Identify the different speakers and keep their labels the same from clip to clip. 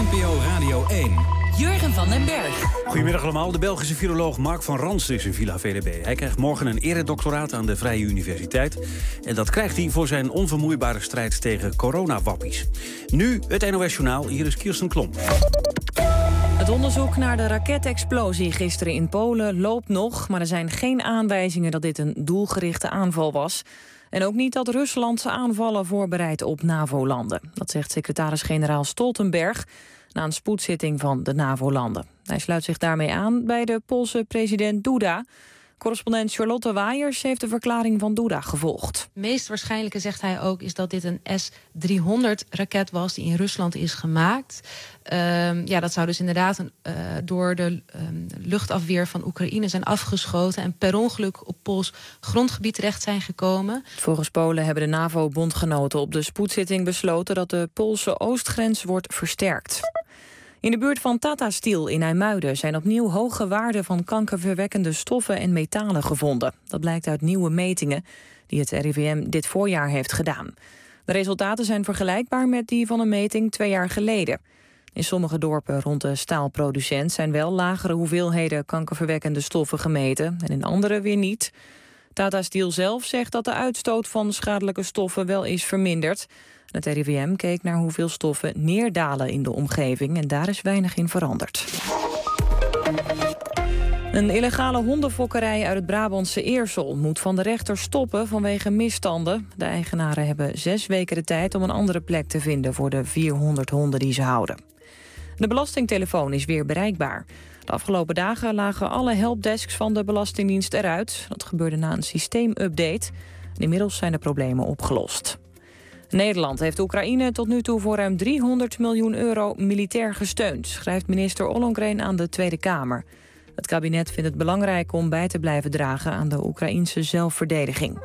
Speaker 1: NPO Radio 1.
Speaker 2: Jurgen van den Berg.
Speaker 3: Goedemiddag allemaal. De Belgische viroloog Mark van Ranst is in Villa VDB. Hij krijgt morgen een eredoctoraat aan de Vrije Universiteit. En dat krijgt hij voor zijn onvermoeibare strijd tegen coronawappies. Nu het NOS Journaal. Hier is Kirsten Klomp.
Speaker 4: Het onderzoek naar de raketexplosie gisteren in Polen loopt nog, maar er zijn geen aanwijzingen dat dit een doelgerichte aanval was. En ook niet dat Rusland aanvallen voorbereidt op NAVO-landen. Dat zegt secretaris-generaal Stoltenberg na een spoedzitting van de NAVO-landen. Hij sluit zich daarmee aan bij de Poolse president Duda. Correspondent Charlotte Waiers heeft de verklaring van Duda gevolgd.
Speaker 5: Het meest waarschijnlijke, zegt hij ook, is dat dit een S-300-raket was die in Rusland is gemaakt. Dat zou dus inderdaad door de luchtafweer van Oekraïne zijn afgeschoten en per ongeluk op Pools grondgebied terecht zijn gekomen.
Speaker 4: Volgens Polen hebben de NAVO-bondgenoten op de spoedzitting besloten dat de Poolse oostgrens wordt versterkt. In de buurt van Tata Steel in IJmuiden zijn opnieuw hoge waarden van kankerverwekkende stoffen en metalen gevonden. Dat blijkt uit nieuwe metingen die het RIVM dit voorjaar heeft gedaan. De resultaten zijn vergelijkbaar met die van een meting 2 jaar geleden. In sommige dorpen rond de staalproducent zijn wel lagere hoeveelheden kankerverwekkende stoffen gemeten en in andere weer niet. Tata Steel zelf zegt dat de uitstoot van schadelijke stoffen wel is verminderd. Het RIVM keek naar hoeveel stoffen neerdalen in de omgeving en daar is weinig in veranderd. Een illegale hondenfokkerij uit het Brabantse Eersel moet van de rechter stoppen vanwege misstanden. De eigenaren hebben 6 weken de tijd om een andere plek te vinden voor de 400 honden die ze houden. De belastingtelefoon is weer bereikbaar. De afgelopen dagen lagen alle helpdesks van de Belastingdienst eruit. Dat gebeurde na een systeemupdate. Inmiddels zijn de problemen opgelost. Nederland heeft Oekraïne tot nu toe voor ruim 300 miljoen euro militair gesteund, schrijft minister Ollongren aan de Tweede Kamer. Het kabinet vindt het belangrijk om bij te blijven dragen aan de Oekraïnse zelfverdediging.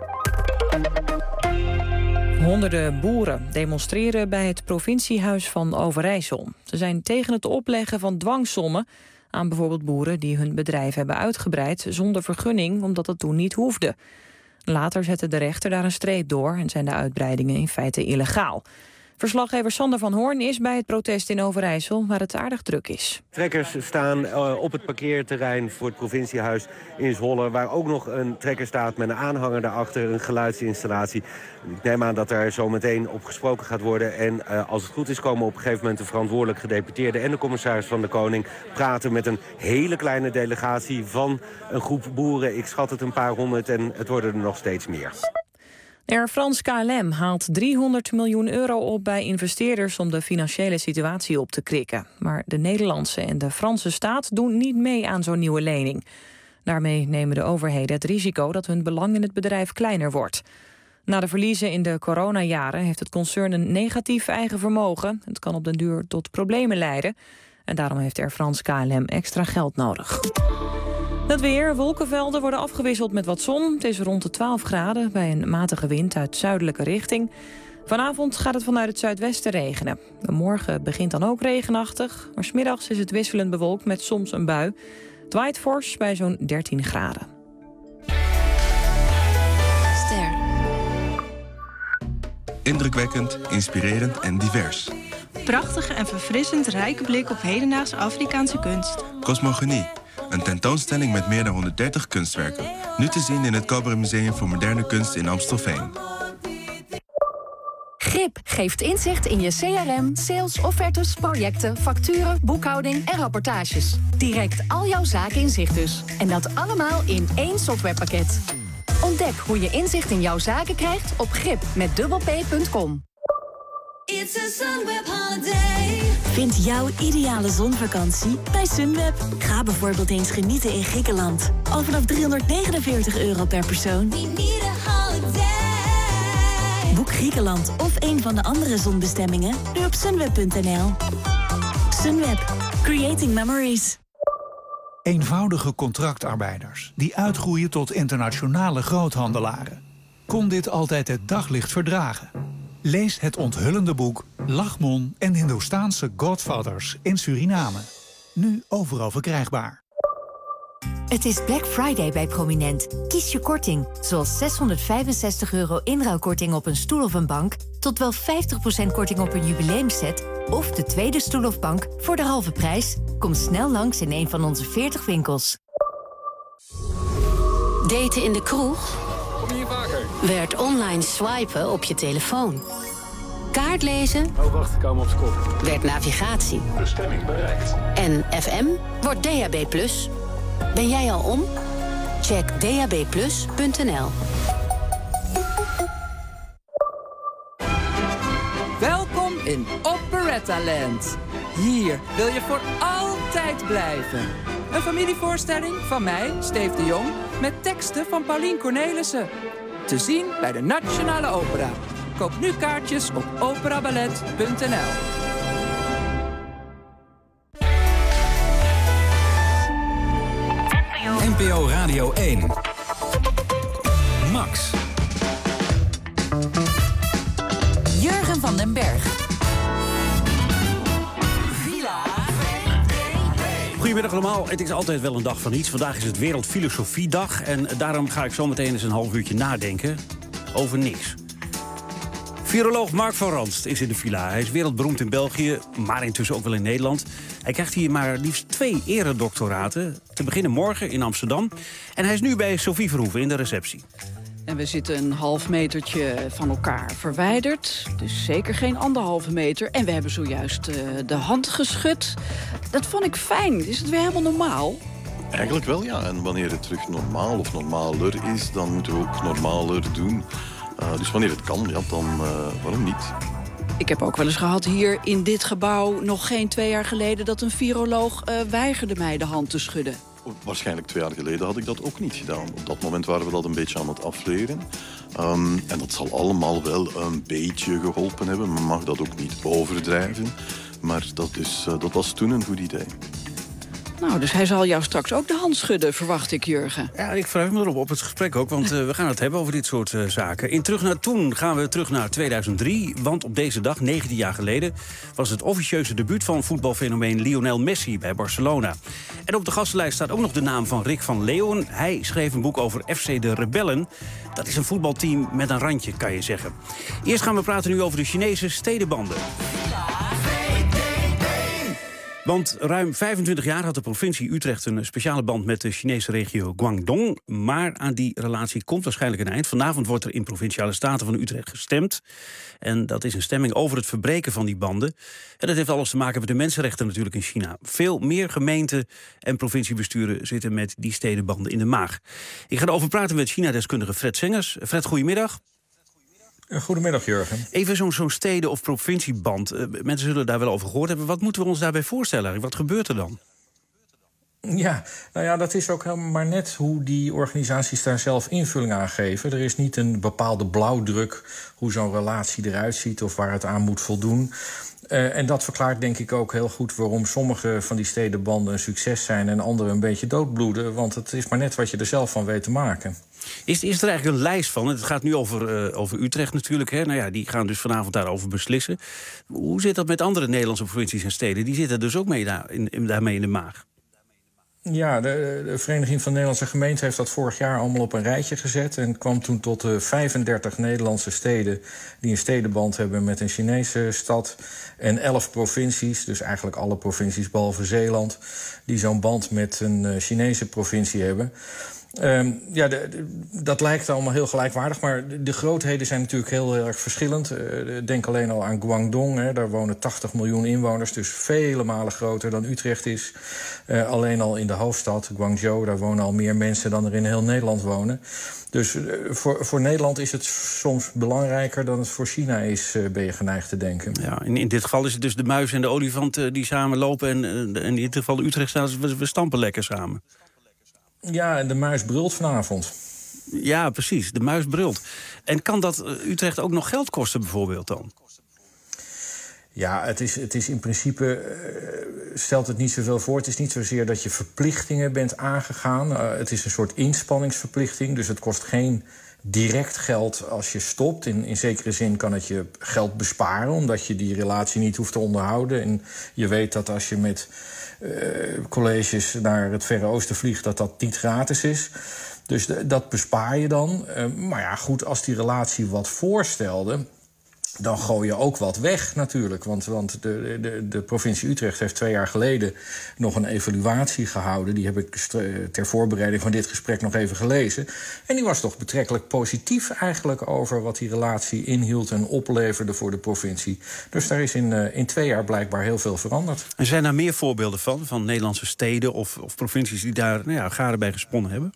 Speaker 4: Honderden boeren demonstreren bij het provinciehuis van Overijssel. Ze zijn tegen het opleggen van dwangsommen aan bijvoorbeeld boeren die hun bedrijf hebben uitgebreid zonder vergunning, omdat dat toen niet hoefde. Later zette de rechter daar een streep door en zijn de uitbreidingen in feite illegaal. Verslaggever Sander van Hoorn is bij het protest in Overijssel, waar het aardig druk is.
Speaker 6: Trekkers staan op het parkeerterrein voor het provinciehuis in Zwolle, waar ook nog een trekker staat met een aanhanger daarachter, een geluidsinstallatie. Ik neem aan dat er zo meteen op gesproken gaat worden. En als het goed is, komen op een gegeven moment de verantwoordelijk gedeputeerde en de commissaris van de Koning praten met een hele kleine delegatie van een groep boeren. Ik schat het een paar honderd en het worden er nog steeds meer.
Speaker 4: Air France KLM haalt 300 miljoen euro op bij investeerders om de financiële situatie op te krikken. Maar de Nederlandse en de Franse staat doen niet mee aan zo'n nieuwe lening. Daarmee nemen de overheden het risico dat hun belang in het bedrijf kleiner wordt. Na de verliezen in de coronajaren heeft het concern een negatief eigen vermogen. Het kan op den duur tot problemen leiden. En daarom heeft Air France KLM extra geld nodig. Het weer, wolkenvelden worden afgewisseld met wat zon. Het is rond de 12 graden bij een matige wind uit zuidelijke richting. Vanavond gaat het vanuit het zuidwesten regenen. Morgen begint dan ook regenachtig, maar 's middags is het wisselend bewolkt met soms een bui. Het waait fors bij zo'n 13 graden.
Speaker 7: Ster. Indrukwekkend, inspirerend en divers.
Speaker 8: Prachtige en verfrissend rijke blik op hedendaagse Afrikaanse kunst.
Speaker 7: Cosmogonie. Een tentoonstelling met meer dan 130 kunstwerken. Nu te zien in het Cobra Museum voor Moderne Kunst in Amstelveen.
Speaker 2: GRIP geeft inzicht in je CRM, sales, offertes, projecten, facturen, boekhouding en rapportages. Direct al jouw zaken in zicht dus. En dat allemaal in 1 softwarepakket. Ontdek hoe je inzicht in jouw zaken krijgt op grip.com.
Speaker 9: It's a Sunweb holiday.
Speaker 10: Vind jouw ideale zonvakantie bij Sunweb. Ga bijvoorbeeld eens genieten in Griekenland. Al vanaf €349 per persoon.
Speaker 9: We need a holiday.
Speaker 10: Boek Griekenland of een van de andere zonbestemmingen nu op sunweb.nl. Sunweb. Creating memories.
Speaker 11: Eenvoudige contractarbeiders die uitgroeien tot internationale groothandelaren. Kon dit altijd het daglicht verdragen? Lees het onthullende boek Lachmon en Hindoestaanse Godfathers in Suriname. Nu overal verkrijgbaar.
Speaker 2: Het is Black Friday bij Prominent. Kies je korting, zoals €665 inruilkorting op een stoel of een bank, tot wel 50% korting op een jubileumset
Speaker 1: of de tweede stoel of bank voor de halve prijs? Kom snel langs in een van onze 40 winkels.
Speaker 12: Daten in de kroeg?
Speaker 13: Kom hier vaker.
Speaker 12: Werd online swipen op je telefoon. Kaart lezen?
Speaker 13: Oh, wacht, ik hou hem op zijn kop.
Speaker 12: Werd navigatie.
Speaker 13: Bestemming bereikt.
Speaker 12: En FM wordt DAB+. Ben jij al om? Check dabplus.nl.
Speaker 14: Welkom in Operettaland. Hier wil je voor altijd blijven. Een familievoorstelling van mij, Steef de Jong, met teksten van Paulien Cornelissen. Te zien bij de Nationale Opera. Koop nu kaartjes op operaballet.nl.
Speaker 15: NPO Radio 1. Max.
Speaker 2: Jurgen van den Berg.
Speaker 3: Goedemiddag allemaal. Het is altijd wel een dag van iets. Vandaag is het Wereldfilosofiedag. En daarom ga ik zo meteen eens een half uurtje nadenken over niks. Viroloog Mark van Ranst is in de villa. Hij is wereldberoemd in België, maar intussen ook wel in Nederland. Hij krijgt hier maar liefst 2 eredoctoraten. Te beginnen morgen in Amsterdam. En hij is nu bij Sophie Verhoeven in de receptie.
Speaker 16: En we zitten een half metertje van elkaar verwijderd. Dus zeker geen 1,5 meter. En we hebben zojuist de hand geschud. Dat vond ik fijn. Is het weer helemaal normaal?
Speaker 17: Eigenlijk wel, ja. En wanneer het terug normaal of normaler is, dan moeten we ook normaler doen. Dus wanneer het kan, ja, dan waarom niet?
Speaker 16: Ik heb ook wel eens gehad hier in dit gebouw, nog geen 2 jaar geleden, dat een viroloog weigerde mij de hand te schudden.
Speaker 17: Waarschijnlijk 2 jaar geleden had ik dat ook niet gedaan. Op dat moment waren we dat een beetje aan het afleren. En dat zal allemaal wel een beetje geholpen hebben. Men mag dat ook niet overdrijven. Maar dat was toen een goed idee.
Speaker 16: Nou, dus hij zal jou straks ook de hand schudden, verwacht ik, Jurgen.
Speaker 3: Ja, ik verheug me erop, op het gesprek ook, want we gaan het hebben over dit soort zaken. In Terug naar Toen gaan we terug naar 2003, want op deze dag, 19 jaar geleden, was het officieuze debuut van voetbalfenomeen Lionel Messi bij Barcelona. En op de gastenlijst staat ook nog de naam van Rick van Leeuwen. Hij schreef een boek over FC de Rebellen. Dat is een voetbalteam met een randje, kan je zeggen. Eerst gaan we praten nu over de Chinese stedenbanden. Want ruim 25 jaar had de provincie Utrecht een speciale band met de Chinese regio Guangdong. Maar aan die relatie komt waarschijnlijk een eind. Vanavond wordt er in Provinciale Staten van Utrecht gestemd. En dat is een stemming over het verbreken van die banden. En dat heeft alles te maken met de mensenrechten natuurlijk in China. Veel meer gemeenten en provinciebesturen zitten met die stedenbanden in de maag. Ik ga erover praten met China-deskundige Fred Sengers. Fred, goedemiddag.
Speaker 18: Goedemiddag, Jurgen.
Speaker 3: Even zo'n steden- of provincieband. Mensen zullen daar wel over gehoord hebben. Wat moeten we ons daarbij voorstellen? Wat gebeurt er dan?
Speaker 18: Ja, nou ja, dat is ook helemaal maar net hoe die organisaties daar zelf invulling aan geven. Er is niet een bepaalde blauwdruk hoe zo'n relatie eruit ziet of waar het aan moet voldoen. En dat verklaart denk ik ook heel goed waarom sommige van die stedenbanden een succes zijn en andere een beetje doodbloeden. Want het is maar net wat je er zelf van weet te maken.
Speaker 3: Is er eigenlijk een lijst van? Het gaat nu over Utrecht natuurlijk. Hè? Nou ja, die gaan dus vanavond daarover beslissen. Hoe zit dat met andere Nederlandse provincies en steden? Die zitten dus ook daarmee in de maag.
Speaker 18: Ja, de Vereniging van Nederlandse Gemeenten heeft dat vorig jaar allemaal op een rijtje gezet. En kwam toen tot 35 Nederlandse steden die een stedenband hebben met een Chinese stad. En 11 provincies, dus eigenlijk alle provincies behalve Zeeland, die zo'n band met een Chinese provincie hebben. Dat lijkt allemaal heel gelijkwaardig, maar de grootheden zijn natuurlijk heel erg verschillend. Denk alleen al aan Guangdong, hè, daar wonen 80 miljoen inwoners, dus vele malen groter dan Utrecht is. Alleen al in de hoofdstad, Guangzhou, daar wonen al meer mensen dan er in heel Nederland wonen. Dus voor Nederland is het soms belangrijker dan het voor China is, ben je geneigd te denken.
Speaker 3: Ja, in dit geval is het dus de muis en de olifant die samen lopen. En in dit geval Utrecht staat, we stampen lekker samen.
Speaker 18: Ja, en de muis brult vanavond.
Speaker 3: Ja, precies, de muis brult. En kan dat Utrecht ook nog geld kosten bijvoorbeeld dan?
Speaker 18: Ja, het is in principe, stelt het niet zoveel voor. Het is niet zozeer dat je verplichtingen bent aangegaan. Het is een soort inspanningsverplichting, dus het kost geen direct geld als je stopt. In zekere zin kan het je geld besparen, omdat je die relatie niet hoeft te onderhouden. En je weet dat als je met colleges naar het Verre Oosten vliegt, dat niet gratis is. Dus dat bespaar je dan. Maar ja, goed, als die relatie wat voorstelde, dan gooi je ook wat weg natuurlijk. Want de provincie Utrecht heeft 2 jaar geleden nog een evaluatie gehouden. Die heb ik ter voorbereiding van dit gesprek nog even gelezen. En die was toch betrekkelijk positief eigenlijk over wat die relatie inhield en opleverde voor de provincie. Dus daar is in 2 jaar blijkbaar heel veel veranderd.
Speaker 3: En zijn er meer voorbeelden van Nederlandse steden of provincies die daar garen bij gesponnen hebben?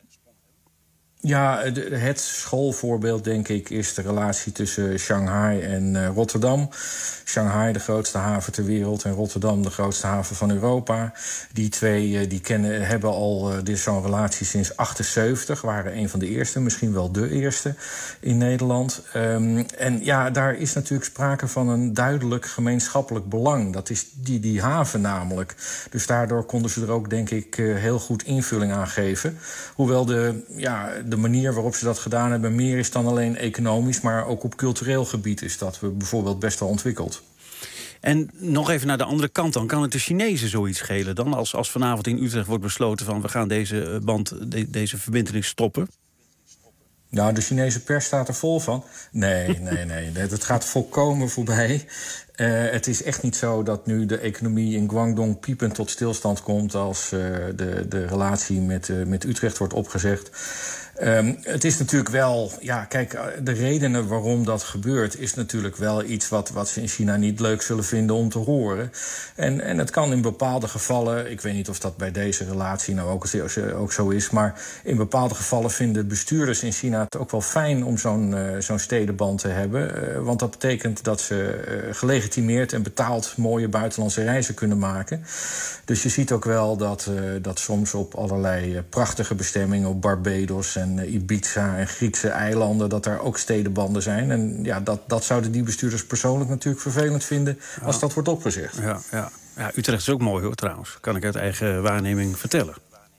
Speaker 18: Ja, het schoolvoorbeeld, denk ik, is de relatie tussen Shanghai en Rotterdam. Shanghai, de grootste haven ter wereld, en Rotterdam, de grootste haven van Europa. Die twee hebben al zo'n relatie sinds 1978. Waren een van de eerste, misschien wel de eerste in Nederland. En ja, daar is natuurlijk sprake van een duidelijk gemeenschappelijk belang. Dat is die haven namelijk. Dus daardoor konden ze er ook, denk ik, heel goed invulling aan geven. Hoewel de manier waarop ze dat gedaan hebben meer is dan alleen economisch, maar ook op cultureel gebied is dat bijvoorbeeld best wel ontwikkeld.
Speaker 3: En nog even naar de andere kant dan. Kan het de Chinezen zoiets schelen dan? Als vanavond in Utrecht wordt besloten van we gaan deze deze verbintenis stoppen?
Speaker 18: Nou, de Chinese pers staat er vol van. Nee. Dat gaat volkomen voorbij. Het is echt niet zo dat nu de economie in Guangdong piepend tot stilstand komt als de relatie met Utrecht wordt opgezegd. Het is natuurlijk wel, kijk, de redenen waarom dat gebeurt is natuurlijk wel iets wat ze in China niet leuk zullen vinden om te horen. En het kan in bepaalde gevallen, ik weet niet of dat bij deze relatie nou ook zo is, maar in bepaalde gevallen vinden bestuurders in China het ook wel fijn om zo'n stedenband te hebben. Want dat betekent dat ze gelegitimeerd en betaald mooie buitenlandse reizen kunnen maken. Dus je ziet ook wel dat soms op allerlei prachtige bestemmingen, op Barbados en Ibiza en Griekse eilanden, dat daar ook stedenbanden zijn. En ja, dat zouden die bestuurders persoonlijk natuurlijk vervelend vinden als dat wordt opgezegd.
Speaker 3: Ja, Utrecht is ook mooi hoor trouwens. Kan ik uit eigen waarneming vertellen.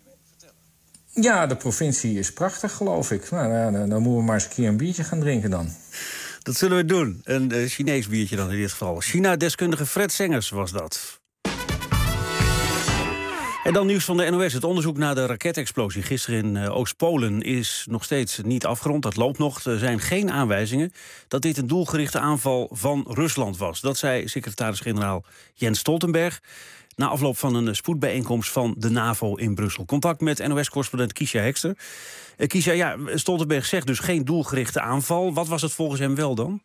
Speaker 18: Ja, de provincie is prachtig, geloof ik. Nou, dan moeten we maar eens een keer een biertje gaan drinken dan.
Speaker 3: Dat zullen we doen. Een Chinees biertje dan in dit geval. China-deskundige Fred Sengers was dat. En dan nieuws van de NOS. Het onderzoek naar de raketexplosie gisteren in Oost-Polen is nog steeds niet afgerond. Dat loopt nog. Er zijn geen aanwijzingen dat dit een doelgerichte aanval van Rusland was. Dat zei secretaris-generaal Jens Stoltenberg na afloop van een spoedbijeenkomst van de NAVO in Brussel. Contact met NOS-correspondent Kiesja Hekster. Kiesja, Stoltenberg zegt dus geen doelgerichte aanval. Wat was het volgens hem wel dan?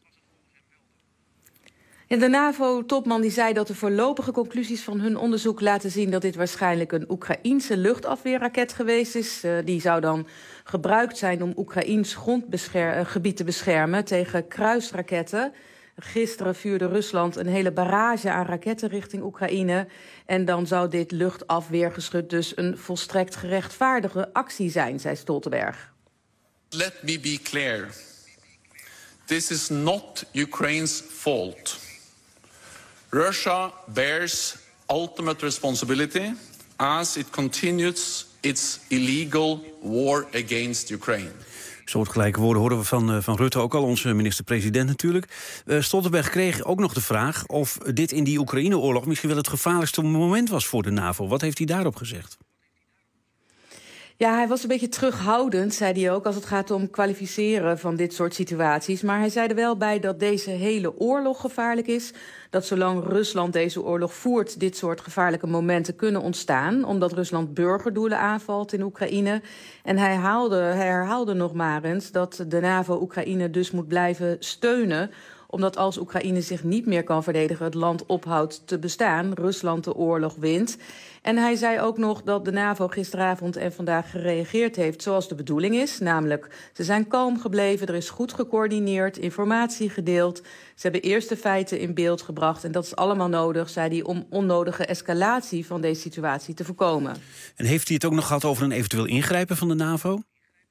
Speaker 5: Ja, de NAVO-topman die zei dat de voorlopige conclusies van hun onderzoek laten zien dat dit waarschijnlijk een Oekraïense luchtafweerraket geweest is. Die zou dan gebruikt zijn om Oekraïens grondgebied te beschermen tegen kruisraketten. Gisteren vuurde Rusland een hele barrage aan raketten richting Oekraïne. En dan zou dit luchtafweergeschut dus een volstrekt gerechtvaardige actie zijn, zei Stoltenberg.
Speaker 19: Let me be clear. This is not Ukraine's fault. Russia bears ultimate responsibility as it continues its illegal war against Ukraine.
Speaker 3: Soortgelijke woorden horen we van Rutte ook al, onze minister-president natuurlijk. Stoltenberg kreeg ook nog de vraag of dit in die Oekraïne-oorlog misschien wel het gevaarlijkste moment was voor de NAVO. Wat heeft hij daarop gezegd?
Speaker 5: Ja, hij was een beetje terughoudend, zei hij ook, als het gaat om kwalificeren van dit soort situaties. Maar hij zei er wel bij dat deze hele oorlog gevaarlijk is. Dat zolang Rusland deze oorlog voert, dit soort gevaarlijke momenten kunnen ontstaan. Omdat Rusland burgerdoelen aanvalt in Oekraïne. En hij herhaalde nog maar eens dat de NAVO Oekraïne dus moet blijven steunen. Omdat als Oekraïne zich niet meer kan verdedigen, het land ophoudt te bestaan, Rusland de oorlog wint. En hij zei ook nog dat de NAVO gisteravond en vandaag gereageerd heeft zoals de bedoeling is. Namelijk, ze zijn kalm gebleven, er is goed gecoördineerd, informatie gedeeld. Ze hebben eerst de feiten in beeld gebracht. En dat is allemaal nodig, zei hij, om onnodige escalatie van deze situatie te voorkomen.
Speaker 3: En heeft hij het ook nog gehad over een eventueel ingrijpen van de NAVO?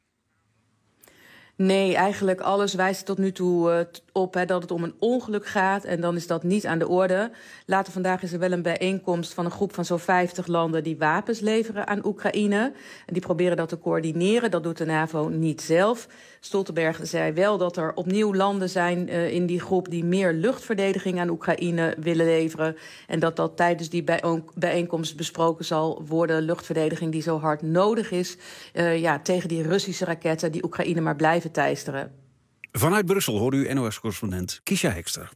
Speaker 5: Nee, eigenlijk alles wijst tot nu toe op dat het om een ongeluk gaat. En dan is dat niet aan de orde. Later vandaag is er wel een bijeenkomst van een groep van zo'n 50 landen die wapens leveren aan Oekraïne. En die proberen dat te coördineren. Dat doet de NAVO niet zelf. Stoltenberg zei wel dat er opnieuw landen zijn in die groep die meer luchtverdediging aan Oekraïne willen leveren. En dat tijdens die bijeenkomst besproken zal worden. Luchtverdediging die zo hard nodig is tegen die Russische raketten die Oekraïne maar blijven teisteren.
Speaker 3: Vanuit Brussel hoort u NOS-correspondent Kiesja Hekster.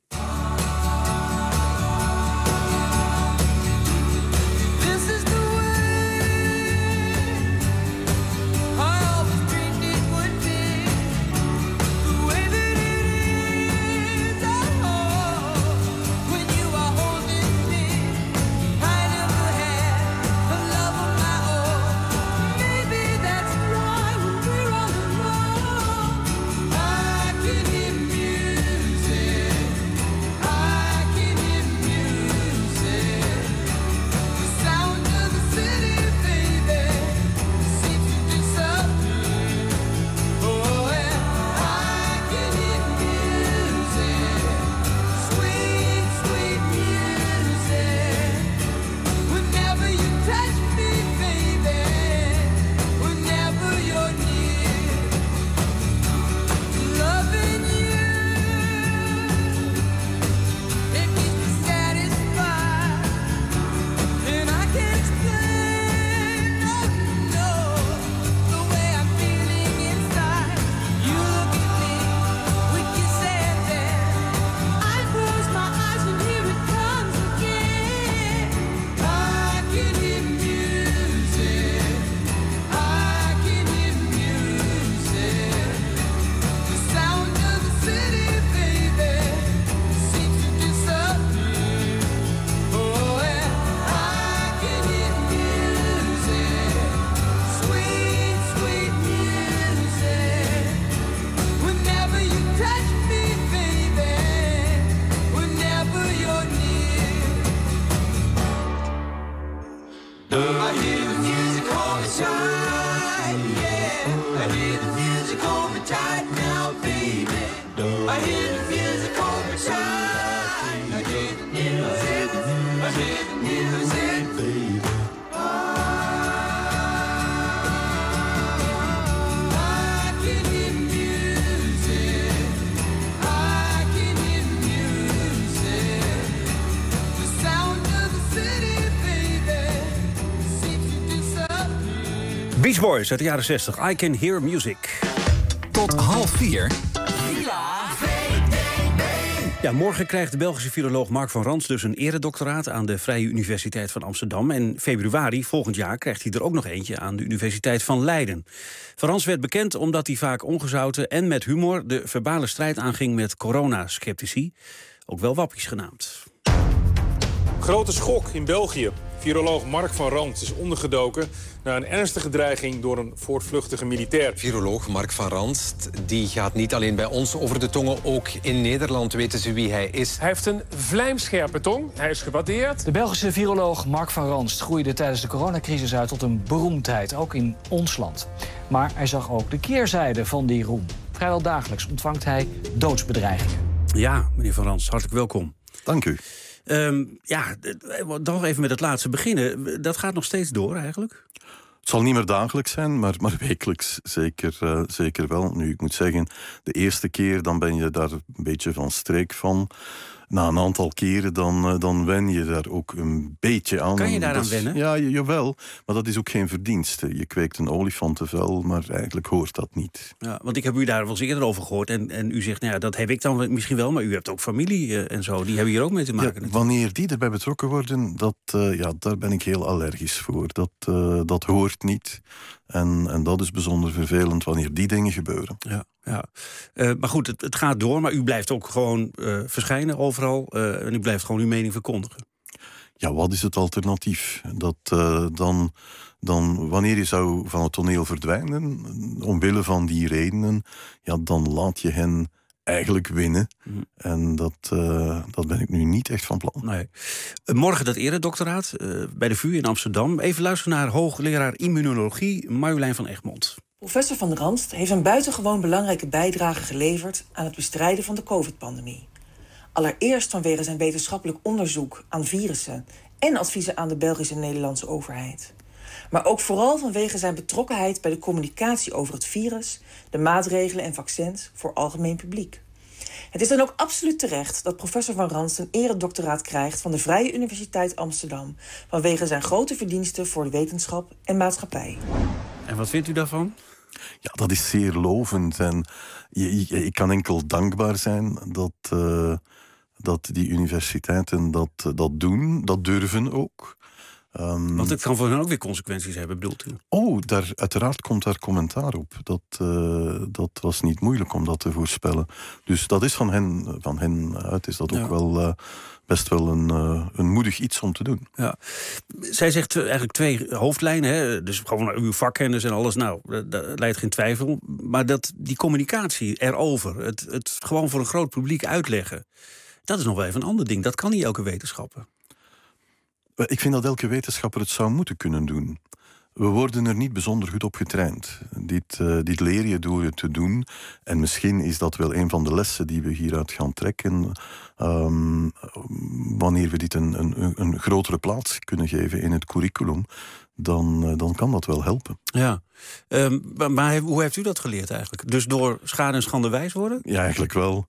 Speaker 3: Beach Boys uit de jaren 60. I Can Hear Music.
Speaker 15: Tot 3:30.
Speaker 3: Ja, morgen krijgt de Belgische filoloog Mark van Rans dus een eredoctoraat aan de Vrije Universiteit van Amsterdam. En februari volgend jaar krijgt hij er ook nog eentje aan de Universiteit van Leiden. Van Rans werd bekend omdat hij vaak ongezouten en met humor de verbale strijd aanging met corona-sceptici, ook wel wappies genaamd.
Speaker 20: Grote schok in België. Viroloog Mark van Rans is ondergedoken na een ernstige dreiging door een voortvluchtige militair.
Speaker 21: Viroloog Mark van Rans die gaat niet alleen bij ons over de tongen, ook in Nederland weten ze wie hij is.
Speaker 13: Hij heeft een vlijmscherpe tong, hij is gewaardeerd.
Speaker 22: De Belgische viroloog Mark van Rans groeide tijdens de coronacrisis uit tot een beroemdheid, ook in ons land. Maar hij zag ook de keerzijde van die roem. Vrijwel dagelijks ontvangt hij doodsbedreigingen.
Speaker 3: Ja, meneer Van Rans, hartelijk welkom.
Speaker 17: Dank u.
Speaker 3: Nog even met het laatste beginnen. Dat gaat nog steeds door eigenlijk?
Speaker 17: Het zal niet meer dagelijks zijn, maar wekelijks zeker wel. Nu, ik moet zeggen, de eerste keer dan ben je daar een beetje van streek van. Na een aantal keren dan wen je daar ook een beetje aan.
Speaker 3: Kan je daaraan wennen?
Speaker 17: Ja, jawel. Maar dat is ook geen verdienste. Je kweekt een olifantenvel, maar eigenlijk hoort dat niet.
Speaker 3: Ja, want ik heb u daar wel eens eerder over gehoord. En u zegt, nou ja, dat heb ik dan misschien wel. Maar u hebt ook familie en zo. Die hebben hier ook mee te maken.
Speaker 17: Ja, wanneer die erbij betrokken worden, daar ben ik heel allergisch voor. Dat hoort niet. En dat is bijzonder vervelend wanneer die dingen gebeuren.
Speaker 3: Ja. Maar goed, het gaat door. Maar u blijft ook gewoon verschijnen overal. En u blijft gewoon uw mening verkondigen.
Speaker 17: Ja, wat is het alternatief? Dan wanneer je zou van het toneel verdwijnen, omwille van die redenen, ja, dan laat je hen eigenlijk winnen. En dat ben ik nu niet echt van plan.
Speaker 3: Nee. Morgen dat eredoctoraat bij de VU in Amsterdam. Even luisteren naar hoogleraar immunologie Marjolein van Egmond.
Speaker 23: Professor Van Rans heeft een buitengewoon belangrijke bijdrage geleverd aan het bestrijden van de COVID-pandemie. Allereerst vanwege zijn wetenschappelijk onderzoek aan virussen en adviezen aan de Belgische en Nederlandse overheid. Maar ook vooral vanwege zijn betrokkenheid bij de communicatie over het virus, de maatregelen en vaccins voor algemeen publiek. Het is dan ook absoluut terecht dat professor Van Rans een eredoctoraat krijgt van de Vrije Universiteit Amsterdam vanwege zijn grote verdiensten voor de wetenschap en maatschappij.
Speaker 3: En wat vindt u daarvan?
Speaker 17: Ja, dat is zeer lovend. En ik kan enkel dankbaar zijn dat die universiteiten dat doen. Dat durven ook.
Speaker 3: Want het kan voor hen ook weer consequenties hebben, bedoelt u?
Speaker 17: Uiteraard komt daar commentaar op. Dat was niet moeilijk om dat te voorspellen. Dus dat is van hen uit. Is dat ook wel best wel een moedig iets om te doen.
Speaker 3: Ja. Zij zegt eigenlijk 2 hoofdlijnen. Hè? Dus gewoon uw vakkennis en alles. Nou, dat leidt geen twijfel. Maar die communicatie erover, het gewoon voor een groot publiek uitleggen, dat is nog wel even een ander ding. Dat kan niet elke wetenschapper.
Speaker 17: Ik vind dat elke wetenschapper het zou moeten kunnen doen. We worden er niet bijzonder goed op getraind. Dit leer je door het te doen. En misschien is dat wel een van de lessen die we hieruit gaan trekken. Wanneer we dit een grotere plaats kunnen geven in het curriculum, dan kan dat wel helpen.
Speaker 3: Ja, maar hoe heeft u dat geleerd eigenlijk? Dus door schade en schande wijs worden?
Speaker 17: Ja, eigenlijk wel.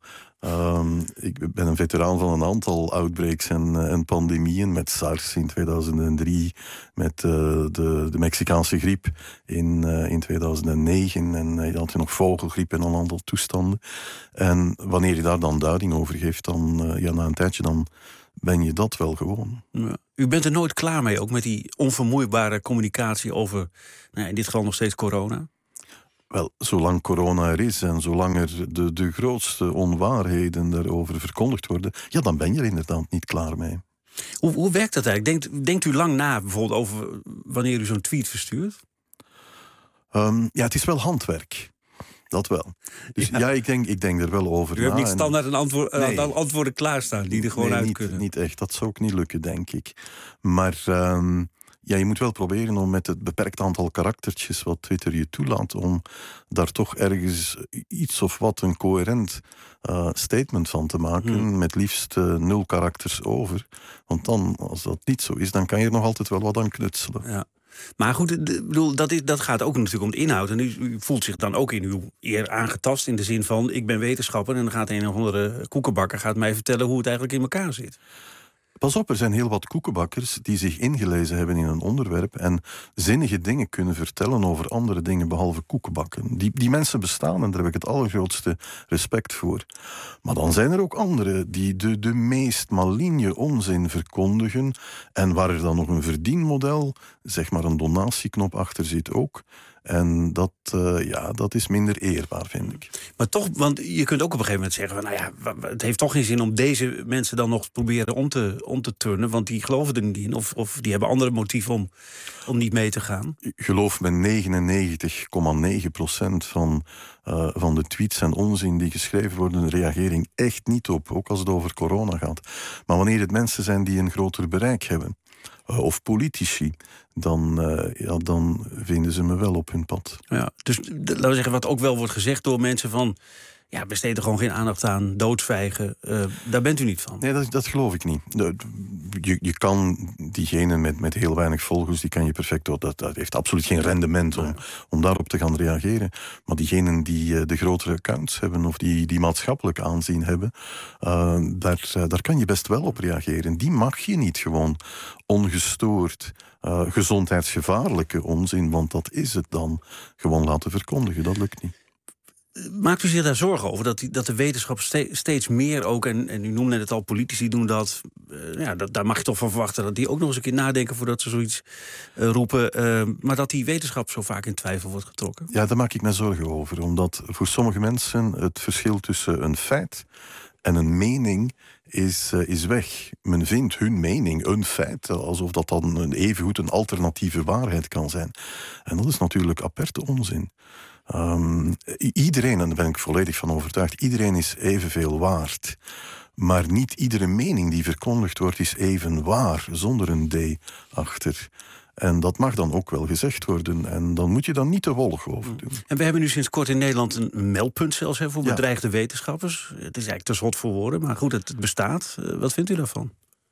Speaker 17: Ik ben een veteraan van een aantal outbreaks en pandemieën. Met SARS in 2003, met de Mexicaanse griep in 2009. En je had nog vogelgriep en een aantal toestanden. En wanneer je daar dan duiding over geeft, dan na een tijdje dan ben je dat wel gewoon.
Speaker 3: Ja. U bent er nooit klaar mee, ook met die onvermoeibare communicatie over, in dit geval nog steeds corona?
Speaker 17: Wel, zolang corona er is en zolang er de grootste onwaarheden daarover verkondigd worden, dan ben je er inderdaad niet klaar mee.
Speaker 3: Hoe werkt dat eigenlijk? Denkt u lang na bijvoorbeeld over wanneer u zo'n tweet verstuurt?
Speaker 17: Het is wel handwerk. Dat wel. Dus ik denk er wel over na.
Speaker 3: U hebt niet standaard een antwoorden klaarstaan die er gewoon uit kunnen?
Speaker 17: Niet echt. Dat zou ook niet lukken, denk ik. Maar je moet wel proberen om met het beperkt aantal karaktertjes wat Twitter je toelaat, om daar toch ergens iets of wat een coherent statement van te maken, met liefst 0 karakters over. Want dan, als dat niet zo is, dan kan je er nog altijd wel wat aan knutselen.
Speaker 3: Ja. Maar goed, dat gaat ook natuurlijk om de inhoud. En u voelt zich dan ook in uw eer aangetast, in de zin van, ik ben wetenschapper en dan gaat een of andere koekenbakker mij vertellen hoe het eigenlijk in elkaar zit.
Speaker 17: Pas op, er zijn heel wat koekenbakkers die zich ingelezen hebben in een onderwerp en zinnige dingen kunnen vertellen over andere dingen behalve koekenbakken. Die mensen bestaan en daar heb ik het allergrootste respect voor. Maar dan zijn er ook anderen die de meest maligne onzin verkondigen en waar er dan nog een verdienmodel, zeg maar een donatieknop achter zit ook. En dat is minder eerbaar, vind ik.
Speaker 3: Maar toch, want je kunt ook op een gegeven moment zeggen van, het heeft toch geen zin om deze mensen dan nog te proberen om te turnen, want die geloven er niet in, of die hebben andere motieven om niet mee te gaan.
Speaker 17: Geloof me, 99,9% van de tweets en onzin die geschreven worden, reageer ik echt niet op, ook als het over corona gaat. Maar wanneer het mensen zijn die een groter bereik hebben, of politici, dan vinden ze me wel op hun pad. Ja,
Speaker 3: dus laten we zeggen, wat ook wel wordt gezegd door mensen van, besteed er gewoon geen aandacht aan, doodzwijgen. Daar bent u niet van.
Speaker 17: Nee, dat geloof ik niet. Je kan diegenen met heel weinig volgers, die kan je perfect, dat heeft absoluut geen rendement om daarop te gaan reageren. Maar diegenen die de grotere accounts hebben of die maatschappelijk aanzien hebben, daar kan je best wel op reageren. Die mag je niet gewoon ongestoord gezondheidsgevaarlijke onzin, want dat is het dan, gewoon laten verkondigen. Dat lukt niet.
Speaker 3: Maakt u zich daar zorgen over dat de wetenschap steeds meer ook, en u noemde het al, politici doen dat, daar mag je toch van verwachten dat die ook nog eens een keer nadenken voordat ze zoiets roepen, maar dat die wetenschap zo vaak in twijfel wordt getrokken? Ja,
Speaker 17: daar maak ik me zorgen over, omdat voor sommige mensen het verschil tussen een feit en een mening is weg. Men vindt hun mening een feit, alsof dat dan evengoed een alternatieve waarheid kan zijn. En dat is natuurlijk aperte onzin. Iedereen, en daar ben ik volledig van overtuigd, iedereen is evenveel waard. Maar niet iedere mening die verkondigd wordt is even waar, zonder een D achter. En dat mag dan ook wel gezegd worden. En dan moet je dan niet te wollig over doen.
Speaker 3: En we hebben nu sinds kort in Nederland een meldpunt zelfs voor bedreigde wetenschappers. Het is eigenlijk te zot voor woorden, maar goed, het bestaat. Wat vindt u daarvan?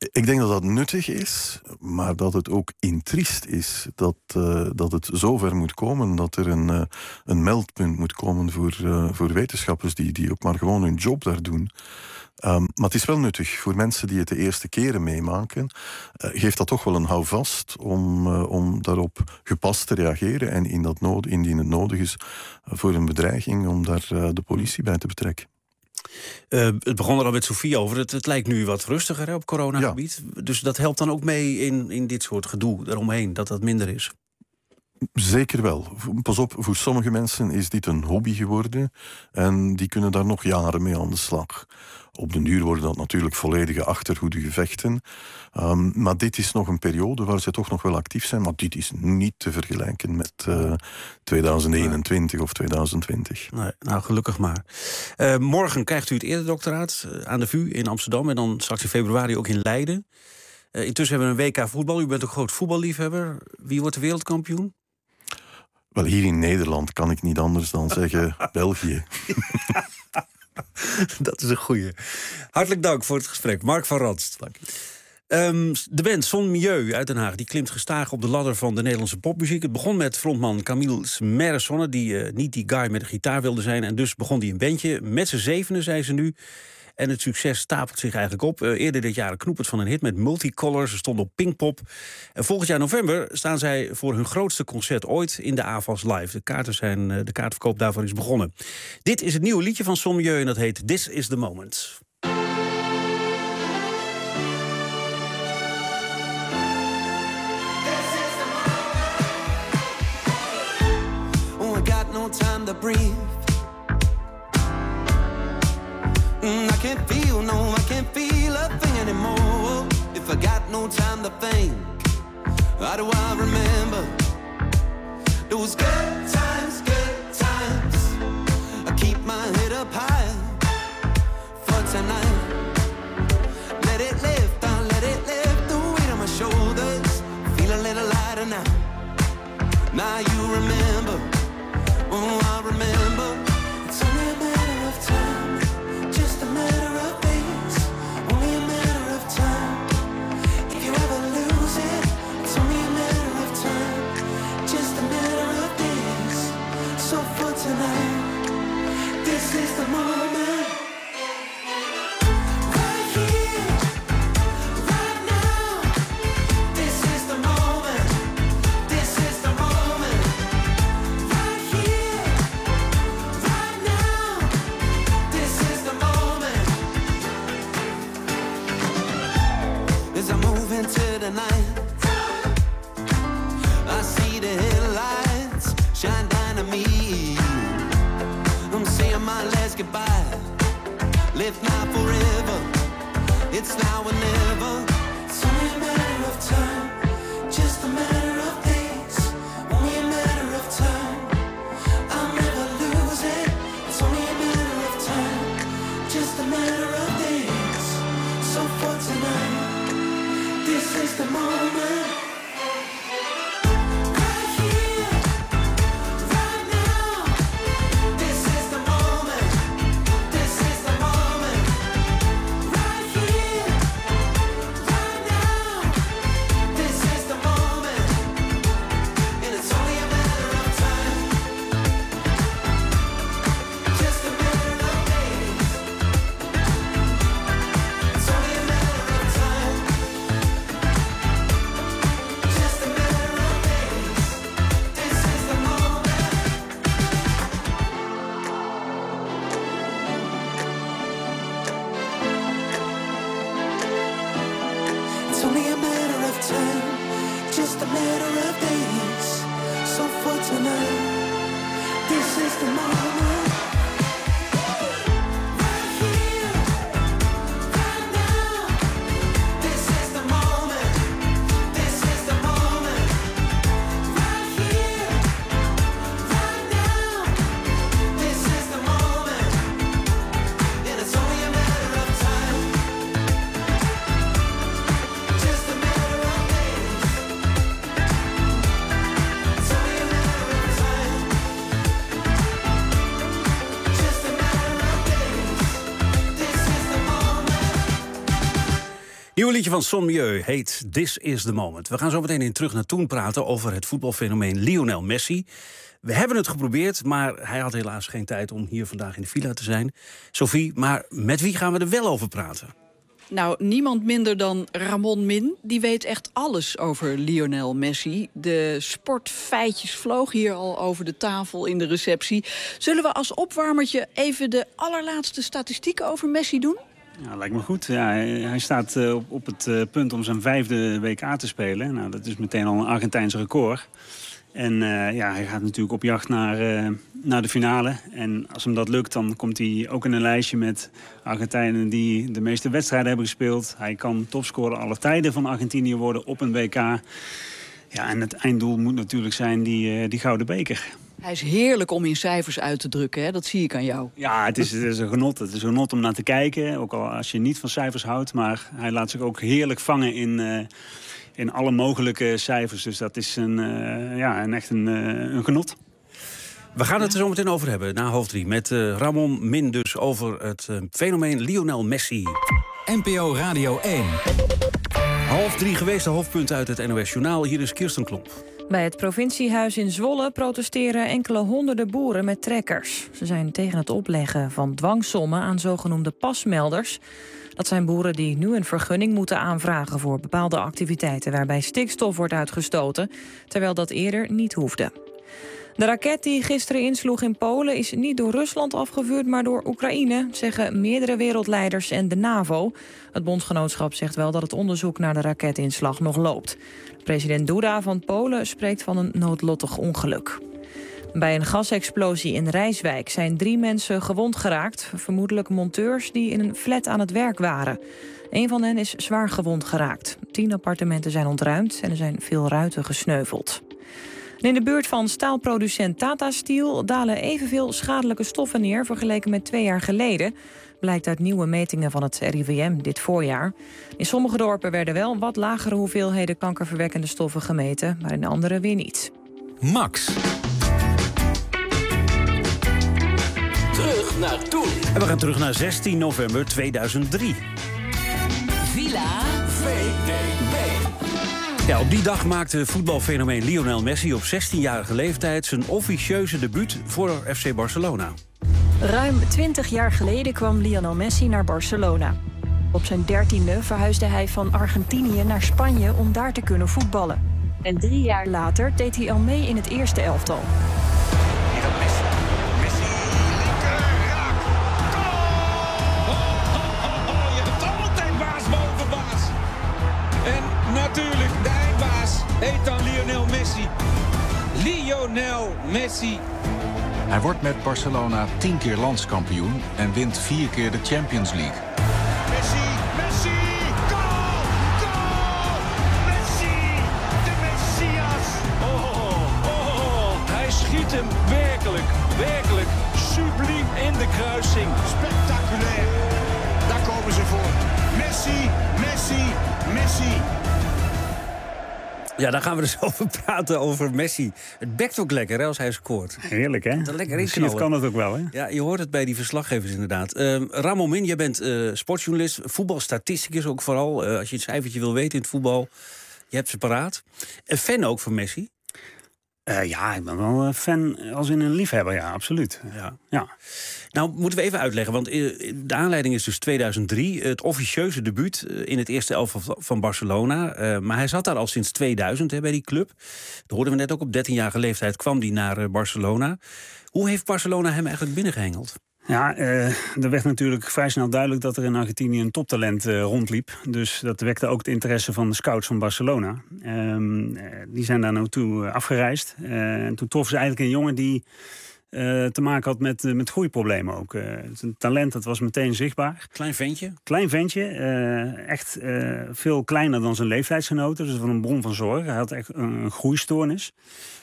Speaker 17: Ik denk dat dat nuttig is, maar dat het ook intriest is. Dat het zover moet komen dat er een meldpunt moet komen voor wetenschappers die ook maar gewoon hun job daar doen. Maar het is wel nuttig voor mensen die het de eerste keren meemaken. Geeft dat toch wel een houvast om daarop gepast te reageren. En indien het nodig is voor een bedreiging, om daar de politie bij te betrekken.
Speaker 3: Het begon er al met Sofie over. Het lijkt nu wat rustiger op coronagebied. Ja. Dus dat helpt dan ook mee in dit soort gedoe eromheen, dat minder is.
Speaker 17: Zeker wel. Pas op, voor sommige mensen is dit een hobby geworden. En die kunnen daar nog jaren mee aan de slag. Op den duur worden dat natuurlijk volledige achterhoedegevechten. Maar dit is nog een periode waar ze toch nog wel actief zijn. Maar dit is niet te vergelijken met 2021 of 2020.
Speaker 3: Nee, nou, gelukkig maar. Morgen krijgt u het eredoctoraat aan de VU in Amsterdam. En dan straks in februari ook in Leiden. Intussen hebben we een WK voetbal. U bent ook groot voetballiefhebber. Wie wordt de wereldkampioen?
Speaker 17: Wel, hier in Nederland kan ik niet anders dan zeggen België.
Speaker 3: Dat is een goeie. Hartelijk dank voor het gesprek. Mark van Ranst. Dank je. De band Son Mieu uit Den Haag die klimt gestaag op de ladder van de Nederlandse popmuziek. Het begon met frontman Camille Smerresonne, die niet die guy met de gitaar wilde zijn. En dus begon hij een bandje. Met z'n zevenen zijn ze nu. En het succes stapelt zich eigenlijk op. Eerder dit jaar knoepert van een hit met Multicolor. Ze stonden op Pinkpop. En volgend jaar november staan zij voor hun grootste concert ooit in de AVAS Live. De kaartverkoop daarvan is begonnen. Dit is het nieuwe liedje van Son Mieu en dat heet This is the Moment.
Speaker 4: Oh, I got no time to breathe. I can't feel a thing anymore. If I got no time to think, how do I remember those good times, good times? I keep my head up high for tonight. Let it lift, I'll let it lift the weight on my shoulders. Feel a little lighter now. Now you remember, oh I remember. It's only a matter of time, just a matter of days, only a matter of time. If you ever lose it, it's only a matter of time, just a matter of days. So for tonight, this is the moment. Right here, right now. This is the moment. This is the moment. Right here, right now. This is the moment. As I move into the night, I see the headlights shine down on me. I'm saying my last goodbye. Live now forever. It's now or never. It's only a matter of time, just a matter of days, only a matter of time. I'll never lose it. It's only a matter of time, just a matter of days. So for tonight, this is the moment. Right here, right now. This is the moment. This is the moment. Right here, right now. This is the moment. And it's only a matter of time, just a matter of days. It's only a matter of time, just a matter of days. This is the moment. It's only a matter of time, just a matter of days. So for tonight, this is the moment. Right here, right now. This is the moment. This is the moment. Right here, right now. This is the moment. And it's only a matter of time, just a matter of days. It's only a matter of time,
Speaker 3: nieuwe liedje van Son Mieu heet This is the Moment. We gaan zo meteen in Terug naar Toen praten over het voetbalfenomeen Lionel Messi. We hebben het geprobeerd, maar hij had helaas geen tijd om hier vandaag in de villa te zijn. Sophie, maar met wie gaan we er wel over praten?
Speaker 16: Nou, niemand minder dan Ramon Min. Die weet echt alles over Lionel Messi. De sportfeitjes vlogen hier al over de tafel in de receptie. Zullen we als opwarmertje even de allerlaatste statistieken over Messi doen?
Speaker 6: Ja, lijkt me goed. Ja, hij staat op het punt om zijn 5e WK te spelen. Nou, dat is meteen al een Argentijns record. En hij gaat natuurlijk op jacht naar de finale. En als hem dat lukt, dan komt hij ook in een lijstje met Argentijnen die de meeste wedstrijden hebben gespeeld. Hij kan topscorer aller tijden van Argentinië worden op een WK. Ja, en het einddoel moet natuurlijk zijn die gouden beker.
Speaker 16: Hij is heerlijk om in cijfers uit te drukken, hè? Dat zie ik aan jou.
Speaker 6: Ja, het is een genot. Het is een genot om naar te kijken. Ook al als je niet van cijfers houdt. Maar hij laat zich ook heerlijk vangen in alle mogelijke cijfers. Dus dat is echt een genot.
Speaker 3: We gaan het er zo meteen over hebben, na 2:30. Met Ramon Min dus over het fenomeen Lionel Messi.
Speaker 15: NPO Radio 1.
Speaker 3: 2:30 geweest, de hoofdpunten uit het NOS Journaal. Hier is Kirsten Klomp.
Speaker 7: Bij het provinciehuis in Zwolle protesteren enkele honderden boeren met trekkers. Ze zijn tegen het opleggen van dwangsommen aan zogenoemde pasmelders. Dat zijn boeren die nu een vergunning moeten aanvragen voor bepaalde activiteiten waarbij stikstof wordt uitgestoten, terwijl dat eerder niet hoefde. De raket die gisteren insloeg in Polen is niet door Rusland afgevuurd, maar door Oekraïne, zeggen meerdere wereldleiders en de NAVO. Het bondgenootschap zegt wel dat het onderzoek naar de raketinslag nog loopt. President Duda van Polen spreekt van een noodlottig ongeluk. Bij een gasexplosie in Rijswijk zijn 3 mensen gewond geraakt. Vermoedelijk monteurs die in een flat aan het werk waren. Een van hen is zwaar gewond geraakt. 10 appartementen zijn ontruimd en er zijn veel ruiten gesneuveld. En in de buurt van staalproducent Tata Steel dalen evenveel schadelijke stoffen neer vergeleken met 2 jaar geleden. Blijkt uit nieuwe metingen van het RIVM dit voorjaar. In sommige dorpen werden wel wat lagere hoeveelheden kankerverwekkende stoffen gemeten, maar in andere weer niet.
Speaker 15: Max.
Speaker 3: Terug naar toen. En we gaan terug naar 16 november 2003.
Speaker 9: Villa VTB.
Speaker 3: Ja, op die dag maakte voetbalfenomeen Lionel Messi op 16-jarige leeftijd zijn officieuze debuut voor FC Barcelona.
Speaker 7: Ruim 20 jaar geleden kwam Lionel Messi naar Barcelona. Op zijn 13e verhuisde hij van Argentinië naar Spanje om daar te kunnen voetballen. En 3 jaar later deed hij al mee in het eerste elftal.
Speaker 8: Je hebt altijd baas boven baas. En natuurlijk, de eindbaas heet dan Lionel Messi. Lionel Messi.
Speaker 24: Hij wordt met Barcelona 10 keer landskampioen en wint 4 keer de Champions League.
Speaker 8: Messi, Messi, goal, goal, Messi, de Messias. Hij schiet hem werkelijk subliem in de kruising. Spectaculair, daar komen ze voor. Messi, Messi, Messi.
Speaker 3: Ja, daar gaan we dus over praten, over Messi. Het bekt ook lekker, hè, als hij scoort.
Speaker 6: Heerlijk, hè?
Speaker 3: Lekker
Speaker 6: Het kan het ook wel, hè?
Speaker 3: Ja, je hoort het bij die verslaggevers inderdaad. Ramon Min, jij bent sportjournalist, voetbalstatisticus ook vooral. Als je het cijfertje wil weten in het voetbal, je hebt ze paraat. Een fan ook van Messi?
Speaker 6: Ja, ik ben wel een fan als in een liefhebber, ja, absoluut. Ja.
Speaker 3: Nou, moeten we even uitleggen, want de aanleiding is dus 2003... het officieuze debuut in het eerste elftal van Barcelona. Maar hij zat daar al sinds 2000 bij die club. Dat hoorden we net ook, op 13-jarige leeftijd kwam hij naar Barcelona. Hoe heeft Barcelona hem eigenlijk binnengehengeld?
Speaker 6: Ja, er werd natuurlijk vrij snel duidelijk dat er in Argentinië een toptalent rondliep. Dus dat wekte ook het interesse van de scouts van Barcelona. Die zijn daar naartoe afgereisd. En toen troffen ze eigenlijk een jongen die te maken had met groeiproblemen ook. Het talent, dat was meteen zichtbaar.
Speaker 3: Klein ventje?
Speaker 6: Klein ventje. Echt veel kleiner dan zijn leeftijdsgenoten. Dus van een bron van zorg. Hij had echt een groeistoornis.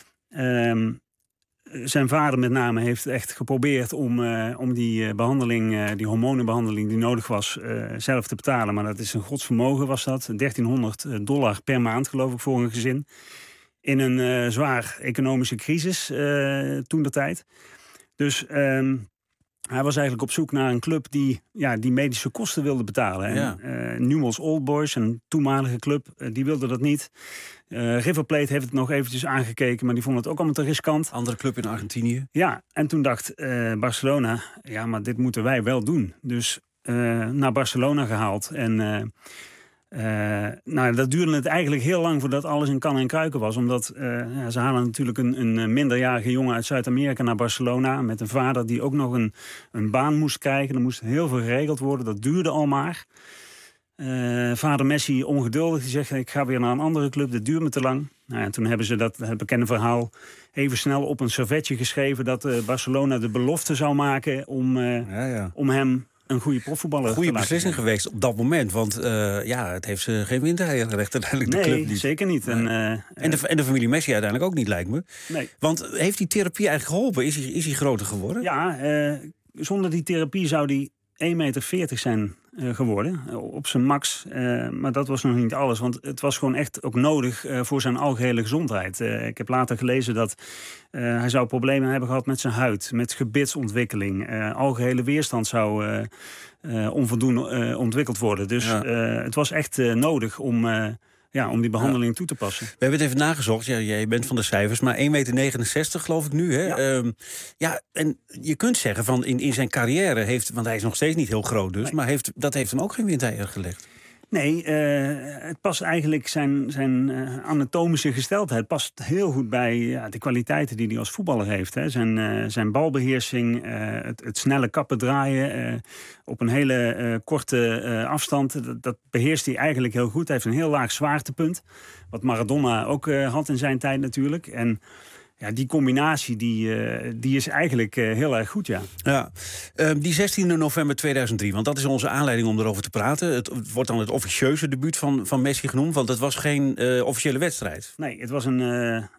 Speaker 6: Zijn vader met name heeft echt geprobeerd om die behandeling, die hormonenbehandeling die nodig was, zelf te betalen. Maar dat is een godsvermogen, was dat. $1300 per maand, geloof ik, voor een gezin. In een zwaar economische crisis toen de tijd. Dus Hij was eigenlijk op zoek naar een club die medische kosten wilde betalen.
Speaker 3: Ja.
Speaker 6: Newell's Old Boys, een toenmalige club, die wilde dat niet. River Plate heeft het nog eventjes aangekeken, maar die vonden het ook allemaal te riskant.
Speaker 3: Andere club in Argentinië.
Speaker 6: Ja, en toen dacht Barcelona, ja, maar dit moeten wij wel doen. Dus naar Barcelona gehaald. En dat duurde het eigenlijk heel lang voordat alles in kan en kruiken was. Omdat ze halen natuurlijk een minderjarige jongen uit Zuid-Amerika naar Barcelona. Met een vader die ook nog een baan moest krijgen. Er moest heel veel geregeld worden. Dat duurde al maar. Vader Messi ongeduldig. Die zegt, ik ga weer naar een andere club. Dat duurt me te lang. Nou, en toen hebben ze het bekende verhaal even snel op een servetje geschreven. Dat Barcelona de belofte zou maken om hem een goede profvoetballer.
Speaker 3: Goede beslissing geweest op dat moment. Want het heeft ze geen windeieren gelegd uiteindelijk, de club niet.
Speaker 6: Zeker niet.
Speaker 3: Nee. En de familie Messi uiteindelijk ook niet, lijkt me. Nee. Want heeft die therapie eigenlijk geholpen? Is hij groter geworden?
Speaker 6: Ja, zonder die therapie zou hij 1,40 meter zijn geworden. Op zijn max. Maar dat was nog niet alles. Want het was gewoon echt ook nodig voor zijn algehele gezondheid. Ik heb later gelezen dat hij zou problemen hebben gehad met zijn huid. Met gebitsontwikkeling. Algehele weerstand zou onvoldoende ontwikkeld worden. Dus het was echt nodig om die behandeling toe te passen.
Speaker 3: We hebben het even nagezocht. Ja, jij bent van de cijfers. Maar 1,69 meter geloof ik nu. Hè? Ja. En je kunt zeggen van in zijn carrière want hij is nog steeds niet heel groot dus. Nee. Maar dat heeft hem ook geen windeieren gelegd.
Speaker 6: Nee, het past eigenlijk zijn anatomische gesteldheid past heel goed bij de kwaliteiten die hij als voetballer heeft. Hè. Zijn balbeheersing, het snelle kappen draaien op een hele korte afstand. Dat beheerst hij eigenlijk heel goed. Hij heeft een heel laag zwaartepunt. Wat Maradona ook had in zijn tijd natuurlijk. En ja, die combinatie die is eigenlijk heel erg goed, ja.
Speaker 3: Ja. Die 16 november 2003, want dat is onze aanleiding om erover te praten. Het wordt dan het officieuze debuut van Messi genoemd, want het was geen officiële wedstrijd.
Speaker 6: Nee, het was een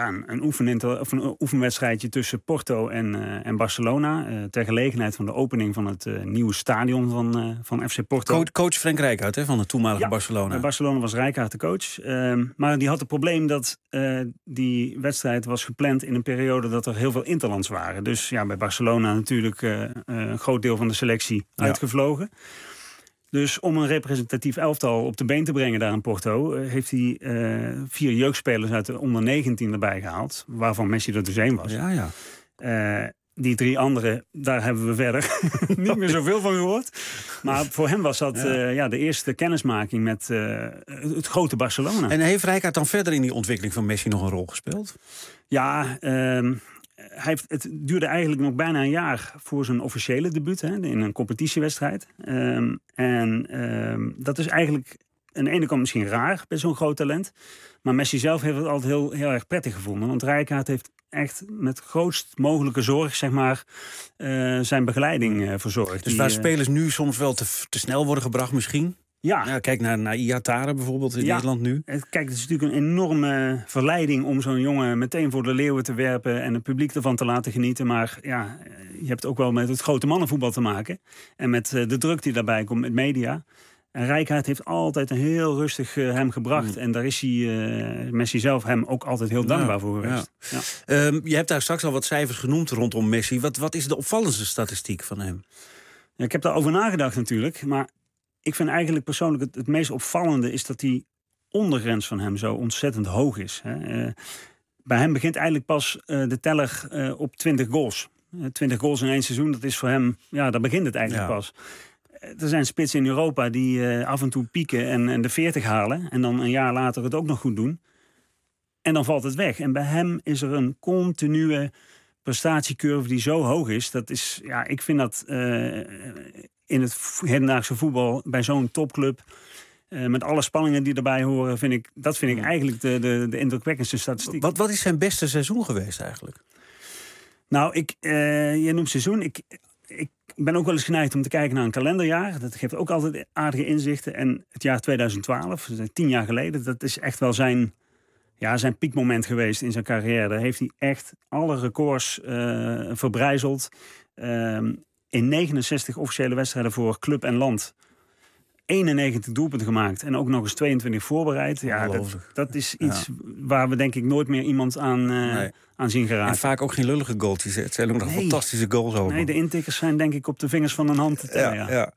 Speaker 6: oefenwedstrijdje tussen Porto en Barcelona. Ter gelegenheid van de opening van het nieuwe stadion van FC Porto.
Speaker 3: Coach Frank Rijkaard van het toenmalige Barcelona.
Speaker 6: Barcelona was Rijkaard de coach. Maar die had het probleem dat die wedstrijd was gepland in een periode dat er heel veel interlands waren. Dus ja, bij Barcelona natuurlijk een groot deel van de selectie uitgevlogen. Dus om een representatief elftal op de been te brengen daar in Porto heeft hij 4 jeugdspelers uit de onder 19 erbij gehaald. Waarvan Messi er dus 1 was.
Speaker 3: Ja.
Speaker 6: Die 3 anderen, daar hebben we verder niet meer zoveel van gehoord. Maar voor hem was dat de eerste kennismaking met het grote Barcelona.
Speaker 3: En heeft Rijkaard dan verder in die ontwikkeling van Messi nog een rol gespeeld?
Speaker 6: Ja, het duurde eigenlijk nog bijna een jaar voor zijn officiële debuut in een competitiewedstrijd. Dat is eigenlijk aan de ene kant misschien raar bij zo'n groot talent. Maar Messi zelf heeft het altijd heel erg prettig gevonden. Want Rijkaard heeft echt met grootst mogelijke zorg, zeg maar, zijn begeleiding verzorgd.
Speaker 3: Dus waar spelers nu soms wel te snel worden gebracht misschien? Ja, kijk naar Iatare bijvoorbeeld in Nederland nu.
Speaker 6: Kijk, het is natuurlijk een enorme verleiding om zo'n jongen meteen voor de leeuwen te werpen en het publiek ervan te laten genieten. Maar ja, je hebt ook wel met het grote mannenvoetbal te maken. En met de druk die daarbij komt met media. En Rijkaard heeft altijd een heel rustig hem gebracht. En daar is Messi zelf hem ook altijd heel dankbaar voor geweest. Ja.
Speaker 3: Je hebt daar straks al wat cijfers genoemd rondom Messi. Wat is de opvallendste statistiek van hem?
Speaker 6: Ja, ik heb daarover nagedacht natuurlijk. Maar ik vind eigenlijk persoonlijk het meest opvallende is dat die ondergrens van hem zo ontzettend hoog is. Bij hem begint eigenlijk pas de teller op 20 goals. 20 goals in 1 seizoen, dat is voor hem, daar begint het eigenlijk pas. Er zijn spitsen in Europa die af en toe pieken en de 40 halen. En dan een jaar later het ook nog goed doen. En dan valt het weg. En bij hem is er een continue prestatiecurve die zo hoog is. Dat is, ik vind dat in het hedendaagse voetbal bij zo'n topclub, met alle spanningen die erbij horen, vind ik eigenlijk de indrukwekkendste statistiek.
Speaker 3: Wat is zijn beste seizoen geweest eigenlijk?
Speaker 6: Nou, je noemt seizoen. Ik ben ook wel eens geneigd om te kijken naar een kalenderjaar. Dat geeft ook altijd aardige inzichten. En het jaar 2012, 10 jaar geleden, dat is echt wel zijn piekmoment geweest in zijn carrière. Daar heeft hij echt alle records verbrijzeld. In 69 officiële wedstrijden voor club en land 91 doelpunten gemaakt en ook nog eens 22 voorbereid. Ja, dat is iets waar we denk ik nooit meer iemand aan zien geraken.
Speaker 3: En vaak ook geen lullige goaltjes. Het zijn ook nog fantastische goals over.
Speaker 6: Nee, de intikkers zijn denk ik op de vingers van een hand te tellen.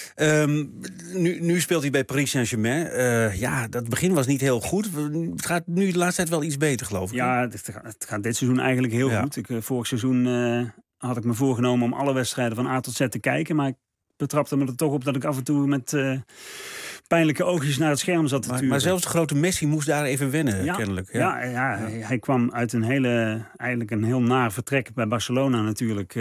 Speaker 3: Nu speelt hij bij Paris Saint-Germain. Dat begin was niet heel goed. Het gaat nu de laatste tijd wel iets beter, geloof ik.
Speaker 6: Ja, het gaat dit seizoen eigenlijk heel goed. Vorig seizoen had ik me voorgenomen om alle wedstrijden van A tot Z te kijken. Maar ik betrapte me er toch op dat ik af en toe met pijnlijke oogjes naar het scherm zat te turen.
Speaker 3: Maar zelfs de grote Messi moest daar even wennen, kennelijk.
Speaker 6: Ja, hij kwam uit eigenlijk een heel naar vertrek bij Barcelona natuurlijk.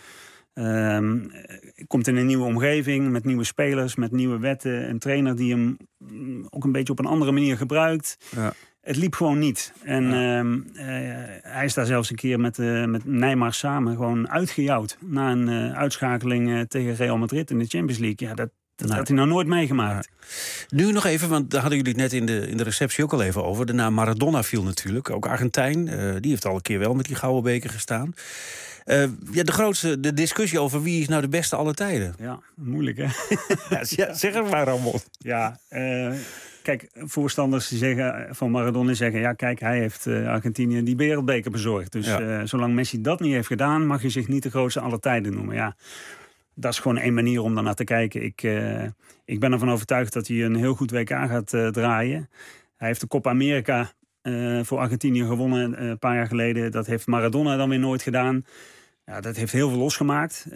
Speaker 6: Komt in een nieuwe omgeving, met nieuwe spelers, met nieuwe wetten. Een trainer die hem ook een beetje op een andere manier gebruikt. Ja. Het liep gewoon niet. En hij is daar zelfs een keer met Neymar samen gewoon uitgejouwd. Na een uitschakeling tegen Real Madrid in de Champions League. Ja, dat had hij nou nooit meegemaakt.
Speaker 3: Ja. Nu nog even, want daar hadden jullie het net in de receptie ook al even over. De naam Maradona viel natuurlijk. Ook Argentijn. Die heeft al een keer wel met die gouden beker gestaan. De discussie over wie is nou de beste aller tijden.
Speaker 6: Ja, moeilijk hè?
Speaker 3: Zeg het maar allemaal.
Speaker 6: Ja, kijk, voorstanders die van Maradona zeggen... ja, kijk, hij heeft Argentinië die wereldbeker bezorgd. Dus zolang Messi dat niet heeft gedaan... mag je zich niet de grootste aller tijden noemen. Ja, dat is gewoon één manier om daarnaar te kijken. Ik ben ervan overtuigd dat hij een heel goed WK gaat draaien. Hij heeft de Copa America voor Argentinië gewonnen een paar jaar geleden. Dat heeft Maradona dan weer nooit gedaan. Ja, dat heeft heel veel losgemaakt.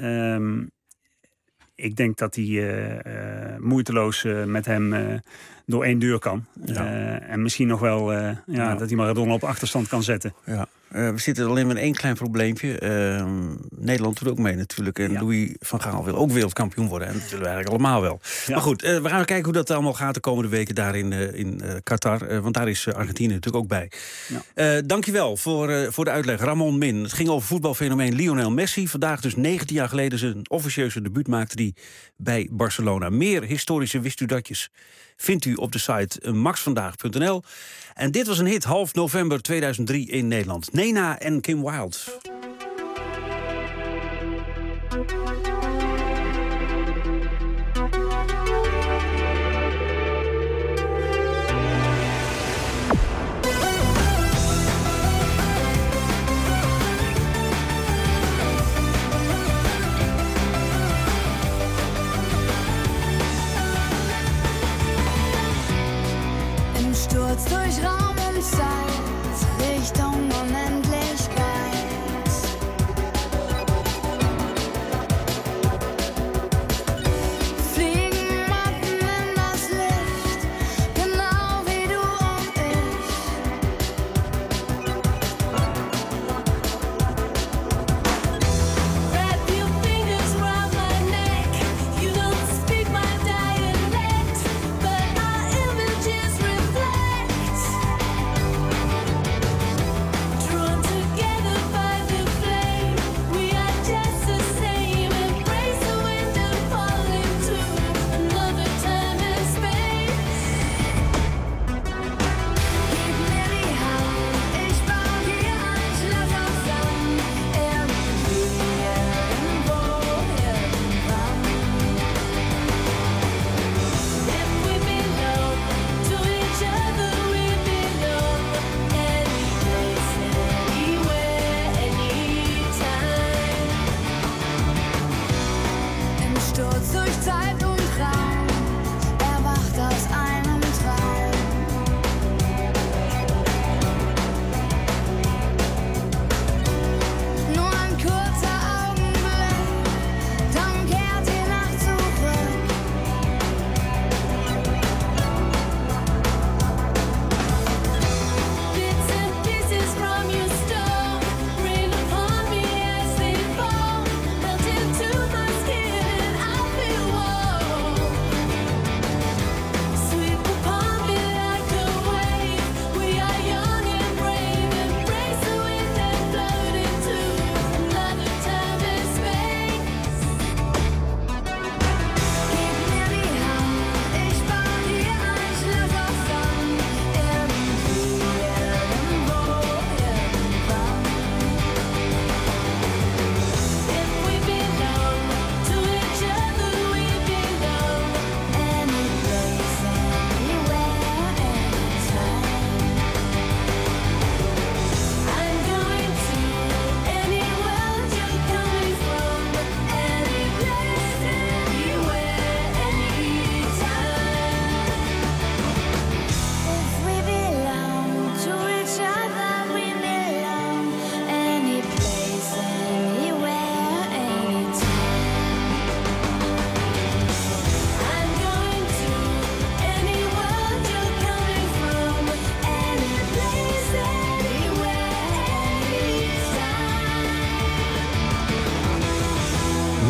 Speaker 6: Ik denk dat hij moeiteloos met hem door één deur kan. Ja. En misschien nog wel dat hij Maradona op achterstand kan zetten. Ja.
Speaker 3: We zitten alleen met één klein probleempje. Nederland doet ook mee natuurlijk. En Louis van Gaal wil ook wereldkampioen worden. En dat willen we eigenlijk allemaal wel. Ja. Maar goed, we gaan kijken hoe dat allemaal gaat de komende weken daar in Qatar. Want daar is Argentinië natuurlijk ook bij. Ja. Dankjewel voor de uitleg. Ramon Min. Het ging over voetbalfenomeen Lionel Messi. Vandaag dus 19 jaar geleden zijn officieuze debuut maakte hij bij Barcelona. Meer historische wist u datjes vindt u op de site maxvandaag.nl. En dit was een hit half november 2003 in Nederland. Nena en Kim Wilde.
Speaker 1: Durch Raum und Zeit, Richtung Unendlichkeit.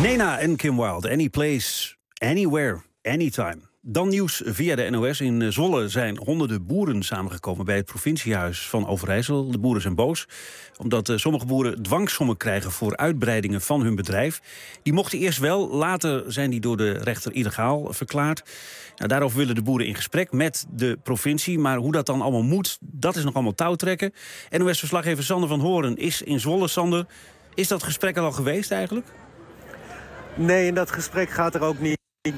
Speaker 3: Nena en Kim Wilde, Any Place, Anywhere, Anytime. Dan nieuws via de NOS. In Zwolle zijn honderden boeren samengekomen bij het provinciehuis van Overijssel. De boeren zijn boos, omdat sommige boeren dwangsommen krijgen voor uitbreidingen van hun bedrijf. Die mochten eerst wel, later zijn die door de rechter illegaal verklaard. Nou, daarover willen de boeren in gesprek met de provincie. Maar hoe dat dan allemaal moet, dat is nog allemaal touwtrekken. NOS-verslaggever Sander van Hoorn is in Zwolle. Sander, is dat gesprek al geweest eigenlijk?
Speaker 1: Nee, en dat gesprek gaat er ook niet.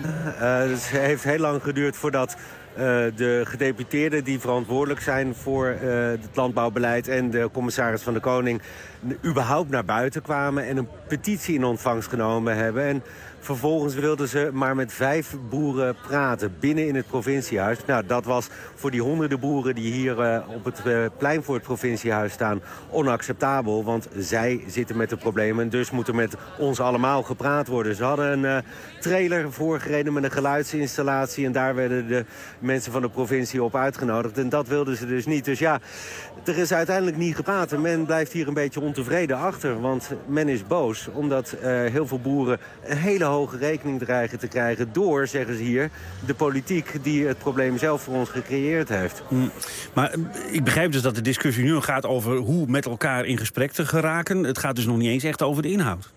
Speaker 1: Het heeft heel lang geduurd voordat de gedeputeerden die verantwoordelijk zijn voor het landbouwbeleid en de commissaris van de Koning überhaupt naar buiten kwamen en een petitie in ontvangst genomen hebben. En vervolgens wilden ze maar met 5 boeren praten binnen in het provinciehuis. Nou, dat was voor die honderden boeren die hier op het plein voor het provinciehuis staan onacceptabel. Want zij zitten met de problemen en dus moet er met ons allemaal gepraat worden. Ze hadden een trailer voorgereden met een geluidsinstallatie en daar werden de mensen van de provincie op uitgenodigd. En dat wilden ze dus niet. Dus ja, er is uiteindelijk niet gepraat en men blijft hier een beetje ontevreden achter. Want men is boos omdat heel veel boeren een hele hoge rekening dreigen te krijgen door, zeggen ze hier, de politiek die het probleem zelf voor ons gecreëerd heeft.
Speaker 3: Maar ik begrijp dus dat de discussie nu gaat over hoe met elkaar in gesprek te geraken. Het gaat dus nog niet eens echt over de inhoud.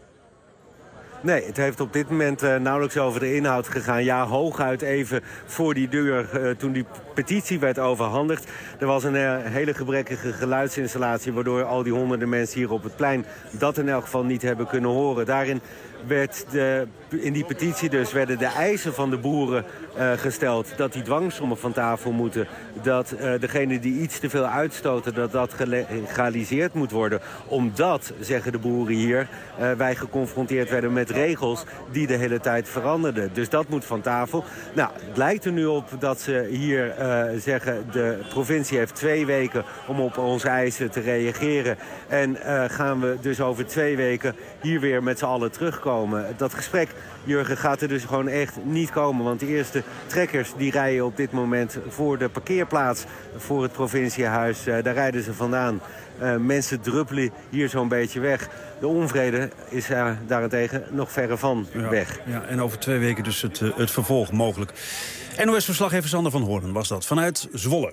Speaker 1: Nee, het heeft op dit moment nauwelijks over de inhoud gegaan. Ja, hooguit even voor die deur toen die petitie werd overhandigd. Er was een hele gebrekkige geluidsinstallatie waardoor al die honderden mensen hier op het plein dat in elk geval niet hebben kunnen horen. Daarin werd in die petitie dus werden de eisen van de boeren gesteld dat die dwangsommen van tafel moeten. Dat degene die iets te veel uitstoten, dat gelegaliseerd moet worden. Omdat, zeggen de boeren hier, wij geconfronteerd werden met regels die de hele tijd veranderden. Dus dat moet van tafel. Nou, het lijkt er nu op dat ze hier zeggen, de provincie heeft 2 weken om op onze eisen te reageren. En gaan we dus over 2 weken hier weer met z'n allen terugkomen. Dat gesprek, Jurgen, gaat er dus gewoon echt niet komen. Want de eerste trekkers die rijden op dit moment voor de parkeerplaats voor het provinciehuis. Daar rijden ze vandaan. Mensen druppelen hier zo'n beetje weg. De onvrede is daarentegen nog verre van weg.
Speaker 3: Ja, en over 2 weken dus het vervolg mogelijk. NOS-verslaggever Sander van Hoorn was dat, vanuit Zwolle.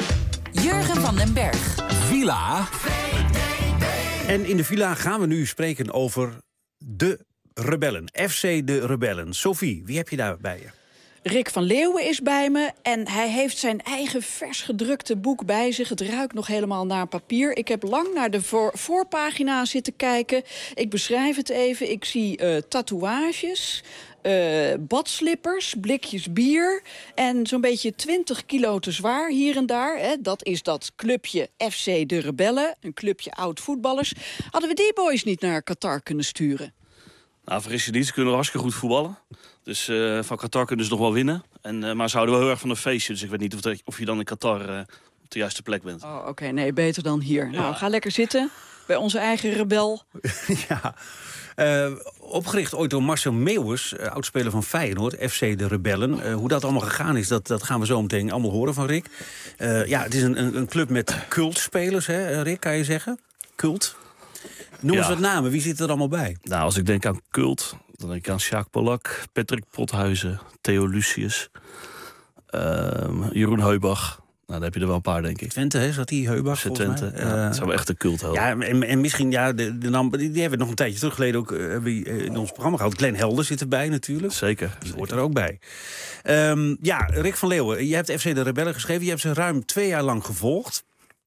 Speaker 9: Jurgen van den Berg.
Speaker 15: Villa.
Speaker 3: En in de Villa gaan we nu spreken over de Rebellen. FC de Rebellen. Sophie, wie heb je daar bij je?
Speaker 16: Rick van Leeuwen is bij me en hij heeft zijn eigen vers gedrukte boek bij zich. Het ruikt nog helemaal naar papier. Ik heb lang naar de voorpagina zitten kijken. Ik beschrijf het even. Ik zie tatoeages, badslippers, blikjes bier en zo'n beetje 20 kilo te zwaar hier en daar. Hè. Dat is dat clubje FC de Rebellen, een clubje oud-voetballers. Hadden we die boys niet naar Qatar kunnen sturen?
Speaker 10: Nou, vergis je niet, ze kunnen hartstikke goed voetballen. Dus van Qatar kunnen ze nog wel winnen. Maar ze houden wel heel erg van een feestje. Dus ik weet niet of je dan in Qatar op de juiste plek bent.
Speaker 16: Oh, oké, nee, beter dan hier. Ja. Nou, ga lekker zitten bij onze eigen rebel.
Speaker 3: Ja. Opgericht ooit door Marcel Meeuwis, oudspeler van Feyenoord, FC de Rebellen. Hoe dat allemaal gegaan is, dat gaan we zo meteen allemaal horen van Rick. Ja, het is een club met cultspelers, hè, Rick, kan je zeggen? Cult. Noem eens wat namen, wie zit er allemaal bij?
Speaker 10: Nou, als ik denk aan cult, dan denk ik aan Sjaak Polak, Patrick Pothuizen, Theo Lucius, Jeroen Heubach. Nou, dan heb je er wel een paar, denk ik.
Speaker 3: Twente, hè? Zat die Heubach?
Speaker 10: Twente, ja, dat zou echt een cult houden.
Speaker 3: Ja, en misschien, ja, die hebben we nog een tijdje terug geleden ook in ons programma gehad. Glenn Helder zit erbij natuurlijk.
Speaker 10: Zeker.
Speaker 3: Die hoort er ook bij. Ja, Rick van Leeuwen, je hebt FC de Rebellen geschreven. Je hebt ze ruim 2 jaar lang gevolgd.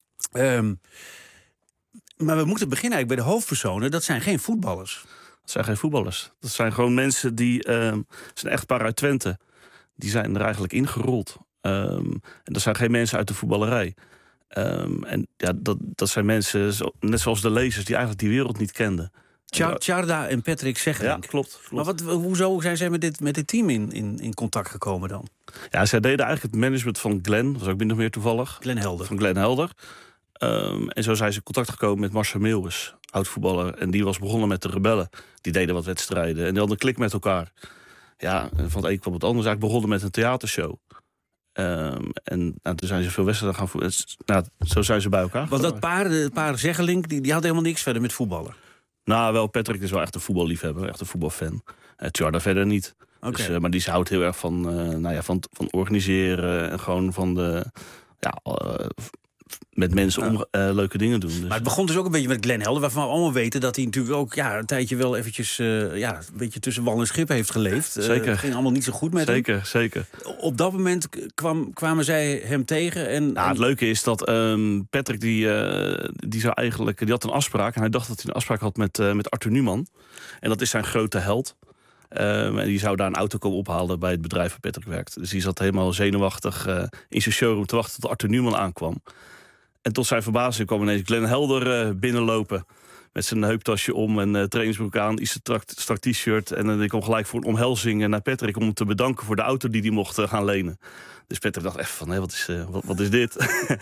Speaker 3: Maar we moeten beginnen eigenlijk bij de hoofdpersonen. Dat zijn geen voetballers.
Speaker 10: Dat zijn geen voetballers. Dat zijn gewoon mensen die... zijn een echtpaar uit Twente. Die zijn er eigenlijk ingerold. En dat zijn geen mensen uit de voetballerij. En ja, dat zijn mensen, net zoals de lezers, die eigenlijk die wereld niet kenden.
Speaker 3: Tjarda en Patrick Seggelink.
Speaker 10: Ja, klopt.
Speaker 3: Maar hoezo zijn zij met dit team in contact gekomen dan?
Speaker 10: Ja, zij deden eigenlijk het management van Glenn. Dat was ook min of meer toevallig.
Speaker 3: Glenn Helder.
Speaker 10: Van Glenn Helder. En zo zijn ze in contact gekomen met Marcel Meeuwis, oud-voetballer. En die was begonnen met de Rebellen. Die deden wat wedstrijden en die hadden een klik met elkaar. Ja, en van het een kwam het ander. Eigenlijk begonnen met een theatershow. En toen zijn ze veel wedstrijden gaan voeren. Nou, zo zijn ze bij elkaar.
Speaker 3: Want dat paar Zeggelink, die had helemaal niks verder met voetballen.
Speaker 10: Nou, wel, Patrick is wel echt een voetballiefhebber, echt een voetbalfan. Tjarda verder niet.
Speaker 3: Okay.
Speaker 10: Dus, maar die houdt heel erg van organiseren en gewoon van de... met mensen leuke dingen doen. Dus.
Speaker 3: Maar het begon dus ook een beetje met Glenn Helder, waarvan we allemaal weten dat hij natuurlijk ook een tijdje wel eventjes een beetje tussen wal en schip heeft geleefd.
Speaker 10: Zeker.
Speaker 3: Het ging allemaal niet zo goed met hem.
Speaker 10: Zeker.
Speaker 3: Op dat moment kwamen zij hem tegen.
Speaker 10: Het leuke is dat Patrick die had een afspraak. En hij dacht dat hij een afspraak had met Arthur Newman. En dat is zijn grote held. En die zou daar een auto komen ophalen bij het bedrijf waar Patrick werkt. Dus die zat helemaal zenuwachtig in zijn showroom te wachten tot Arthur Newman aankwam. En tot zijn verbazing kwam ineens Glenn Helder binnenlopen. Met zijn heuptasje om en trainingsbroek aan, iets strak t-shirt. En ik kwam gelijk voor een omhelzing naar Patrick om hem te bedanken voor de auto die hij mocht gaan lenen. Dus Patrick dacht echt van, wat is dit?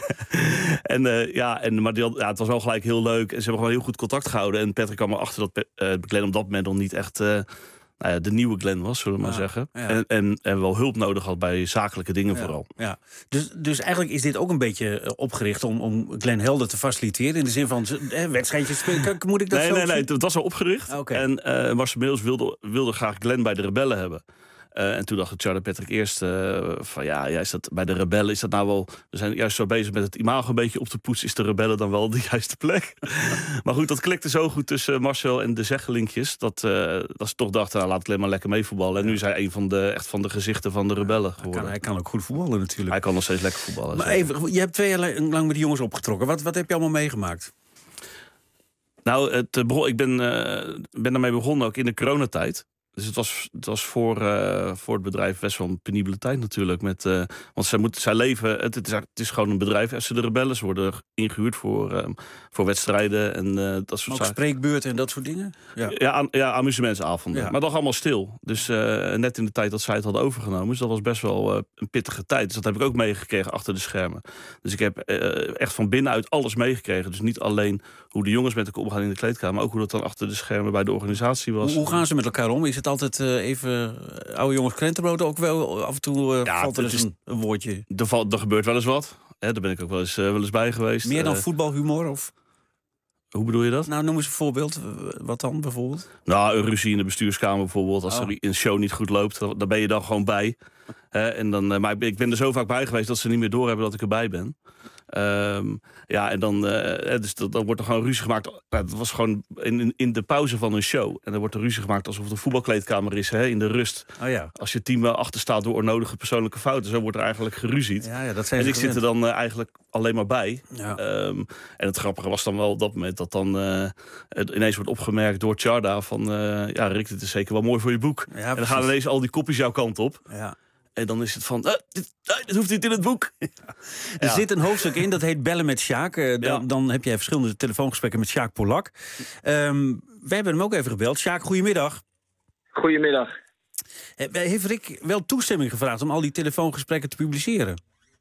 Speaker 10: Maar het was wel gelijk heel leuk. En ze hebben gewoon heel goed contact gehouden. En Patrick kwam erachter dat Glenn op dat moment nog niet echt... de nieuwe Glenn was, zullen we maar zeggen. Ja. En wel hulp nodig had bij zakelijke dingen vooral.
Speaker 3: Ja. Dus eigenlijk is dit ook een beetje opgericht om Glenn Helder te faciliteren. In de zin van wedstrijdjes spelen. Moet ik dat zo zien?
Speaker 10: Nee, het was al opgericht.
Speaker 3: Okay.
Speaker 10: En Marcel Meeuwis wilde graag Glenn bij de Rebellen hebben. En toen dacht Tjarda Patrick eerst is dat bij de Rebellen, is dat nou wel... We zijn juist zo bezig met het imago een beetje op te poetsen. Is de Rebellen dan wel de juiste plek? Maar goed, dat klikte zo goed tussen Marcel en de Zeggelinkjes... dat ze toch dachten, laat Glenn maar lekker meevoetballen. En nu is hij een van de gezichten van de Rebellen geworden.
Speaker 3: Hij kan ook goed voetballen natuurlijk.
Speaker 10: Hij kan nog steeds lekker voetballen.
Speaker 3: Maar even, je hebt 2 jaar lang met de jongens opgetrokken. Wat heb je allemaal meegemaakt?
Speaker 10: Nou, ik ben daarmee begonnen ook in de coronatijd. Dus het was voor het bedrijf best wel een penibele tijd natuurlijk. Want zij leven... Het is gewoon een bedrijf. FC de Rebellen, ze worden ingehuurd voor wedstrijden en dat soort zaken.
Speaker 3: Ook spreekbeurten en dat soort dingen?
Speaker 10: Ja, amusementsavonden. Ja. Maar nog allemaal stil. Dus net in de tijd dat zij het hadden overgenomen. Dus dat was best wel een pittige tijd. Dus dat heb ik ook meegekregen achter de schermen. Dus ik heb echt van binnenuit alles meegekregen. Dus niet alleen hoe de jongens met elkaar omgaan in de kleedkamer... maar ook hoe dat dan achter de schermen bij de organisatie was.
Speaker 3: Hoe gaan ze met elkaar om? Is het altijd even oude jongens krentenbrood ook wel? Af en toe valt er eens een woordje.
Speaker 10: Er gebeurt wel eens wat. Daar ben ik ook wel eens bij geweest.
Speaker 3: Meer dan voetbalhumor? Of?
Speaker 10: Hoe bedoel je dat?
Speaker 3: Nou, noem eens een voorbeeld. Wat dan bijvoorbeeld?
Speaker 10: Nou, een ruzie in de bestuurskamer bijvoorbeeld. Als er een show niet goed loopt, dan ben je dan gewoon bij. Maar ik ben er zo vaak bij geweest dat ze niet meer doorhebben dat ik erbij ben. En dan wordt er gewoon ruzie gemaakt. Het was gewoon in de pauze van een show. En dan wordt er ruzie gemaakt alsof het een voetbalkleedkamer is, in de rust.
Speaker 3: Oh ja.
Speaker 10: Als je team achter staat door onnodige persoonlijke fouten, zo wordt er eigenlijk geruzied.
Speaker 3: Ja, dat zijn
Speaker 10: en ik zit er dan eigenlijk alleen maar bij.
Speaker 3: Ja.
Speaker 10: En het grappige was dan wel op dat moment dat dan het ineens wordt opgemerkt door Tjarda van Rick, dit is zeker wel mooi voor je boek. Ja, en dan gaan ineens al die kopjes jouw kant op.
Speaker 3: Ja.
Speaker 10: En dan is het van, dit hoeft niet in het boek.
Speaker 3: Er zit een hoofdstuk in, dat heet Bellen met Sjaak. Dan heb jij verschillende telefoongesprekken met Sjaak Polak. Wij hebben hem ook even gebeld. Sjaak, goedemiddag.
Speaker 2: Goedemiddag.
Speaker 3: Heeft Rick wel toestemming gevraagd om al die telefoongesprekken te publiceren?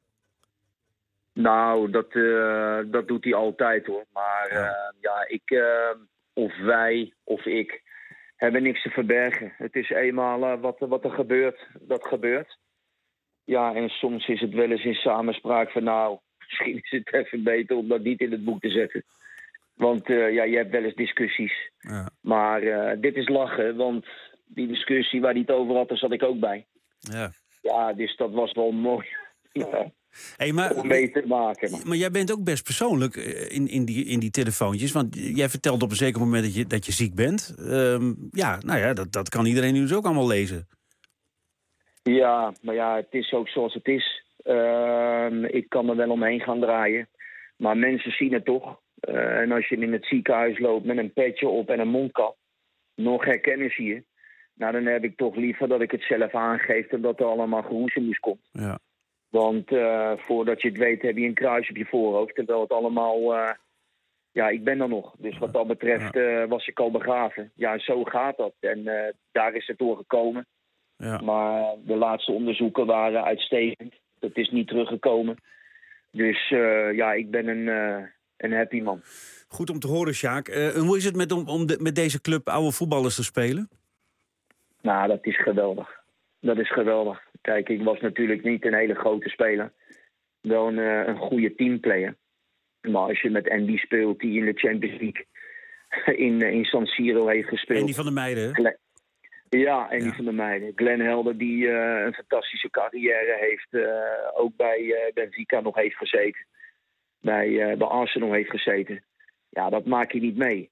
Speaker 2: Nou, dat doet hij altijd hoor. Maar of wij of ik hebben niks te verbergen. Het is eenmaal wat er gebeurt, dat gebeurt. Ja, en soms is het wel eens in samenspraak van misschien is het even beter om dat niet in het boek te zetten. Want je hebt wel eens discussies. Ja. Maar dit is lachen, want die discussie waar hij het over had, daar zat ik ook bij. Ja, dus dat was wel mooi om mee te maken.
Speaker 3: Maar jij bent ook best persoonlijk in die telefoontjes. Want jij vertelt op een zeker moment dat je ziek bent. Dat kan iedereen nu dus ook allemaal lezen.
Speaker 2: Ja, maar het is ook zoals het is. Ik kan er wel omheen gaan draaien. Maar mensen zien het toch. En als je in het ziekenhuis loopt met een petje op en een mondkap, nog herkennen ze je. Nou, dan heb ik toch liever dat ik het zelf aangeef dan dat er allemaal geroezemoes komt.
Speaker 3: Ja.
Speaker 2: Want voordat je het weet heb je een kruis op je voorhoofd. Terwijl het allemaal... ik ben er nog. Dus wat dat betreft was ik al begraven. Ja, zo gaat dat. En daar is het door gekomen. Ja. Maar de laatste onderzoeken waren uitstekend. Dat is niet teruggekomen. Dus ik ben een happy man.
Speaker 3: Goed om te horen, Sjaak. Hoe is het om met deze club oude voetballers te spelen?
Speaker 2: Nou, dat is geweldig. Dat is geweldig. Kijk, ik was natuurlijk niet een hele grote speler. Wel een goede teamplayer. Maar als je met Andy speelt, die in de Champions League in San Siro heeft gespeeld.
Speaker 3: Andy van der Meijden, hè?
Speaker 2: Ja, en die van de meiden. Glenn Helder, die een fantastische carrière heeft. Ook bij Benfica nog heeft gezeten. Bij Arsenal heeft gezeten. Ja, dat maak je niet mee.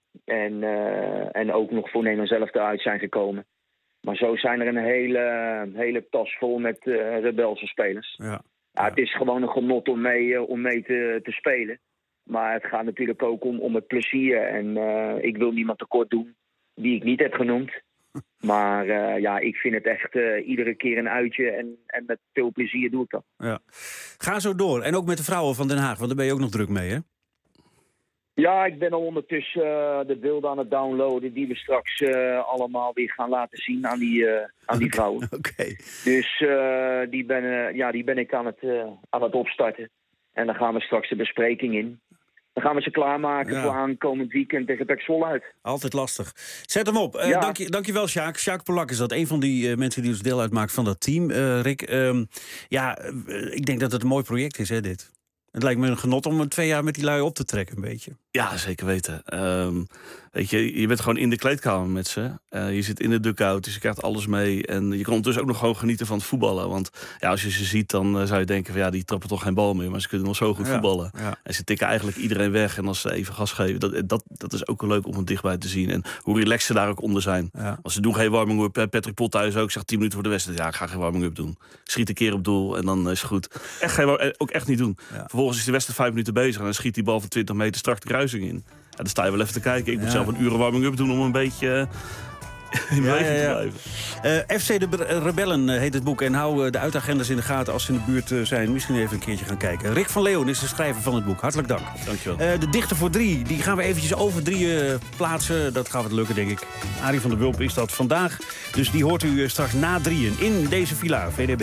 Speaker 2: En ook nog voor Nederland zelf eruit zijn gekomen. Maar zo zijn er een hele tas vol met rebelse spelers. Ja, het is gewoon een genot om mee te spelen. Maar het gaat natuurlijk ook om het plezier. En ik wil niemand tekort doen die ik niet heb genoemd. Maar ik vind het echt iedere keer een uitje. En met veel plezier doe ik dat.
Speaker 3: Ja. Ga zo door. En ook met de vrouwen van Den Haag. Want daar ben je ook nog druk mee, hè?
Speaker 2: Ja, ik ben al ondertussen de beelden aan het downloaden... die we straks allemaal weer gaan laten zien aan die vrouwen.
Speaker 3: Okay.
Speaker 2: Dus die ben ik aan het opstarten. En dan gaan we straks de bespreking in. Dan gaan we ze klaarmaken voor aankomend weekend tegen PEC Zwolle uit.
Speaker 3: Altijd lastig. Zet hem op. Dank je wel, Sjaak. Sjaak Polak is dat. Een van die mensen die dus deel uitmaakt van dat team. Rick, ik denk dat het een mooi project is, hè, dit. Het lijkt me een genot om 2 jaar met die lui op te trekken, een beetje.
Speaker 10: Ja, zeker weten. Weet je bent gewoon in de kleedkamer met ze. Je zit in de dugout, dus je krijgt alles mee. En je kan ondertussen ook nog gewoon genieten van het voetballen. Want als je ze ziet, dan zou je denken van die trappen toch geen bal meer. Maar ze kunnen nog zo goed voetballen. Ja. En ze tikken eigenlijk iedereen weg. En als ze even gas geven, dat is ook leuk om het dichtbij te zien. En hoe relaxed ze daar ook onder zijn. Ja. Als ze doen geen warming-up. Patrick Pot thuis ook zegt 10 minuten voor de wedstrijd. Ja, ik ga geen warming-up doen. Ik schiet een keer op doel en dan is het goed. Ook echt niet doen. Ja. Vervolgens is de wedstrijd 5 minuten bezig. En dan schiet die bal van 20 meter strak de kruising in. Ja, dan sta je wel even te kijken. Ik moet zelf een uren warming-up doen om een beetje in beweging te blijven. FC de Rebellen heet het boek. En hou de uitagendas in de gaten als ze in de buurt zijn. Misschien even een keertje gaan kijken. Rick van Leeuwen is de schrijver van het boek. Hartelijk dank. Dankjewel.
Speaker 3: De dichter voor 3, die gaan we eventjes over 3 plaatsen. Dat gaat wat lukken, denk ik. Arie van der Wulp is dat vandaag. Dus die hoort u straks na 3 in deze Villa VDB.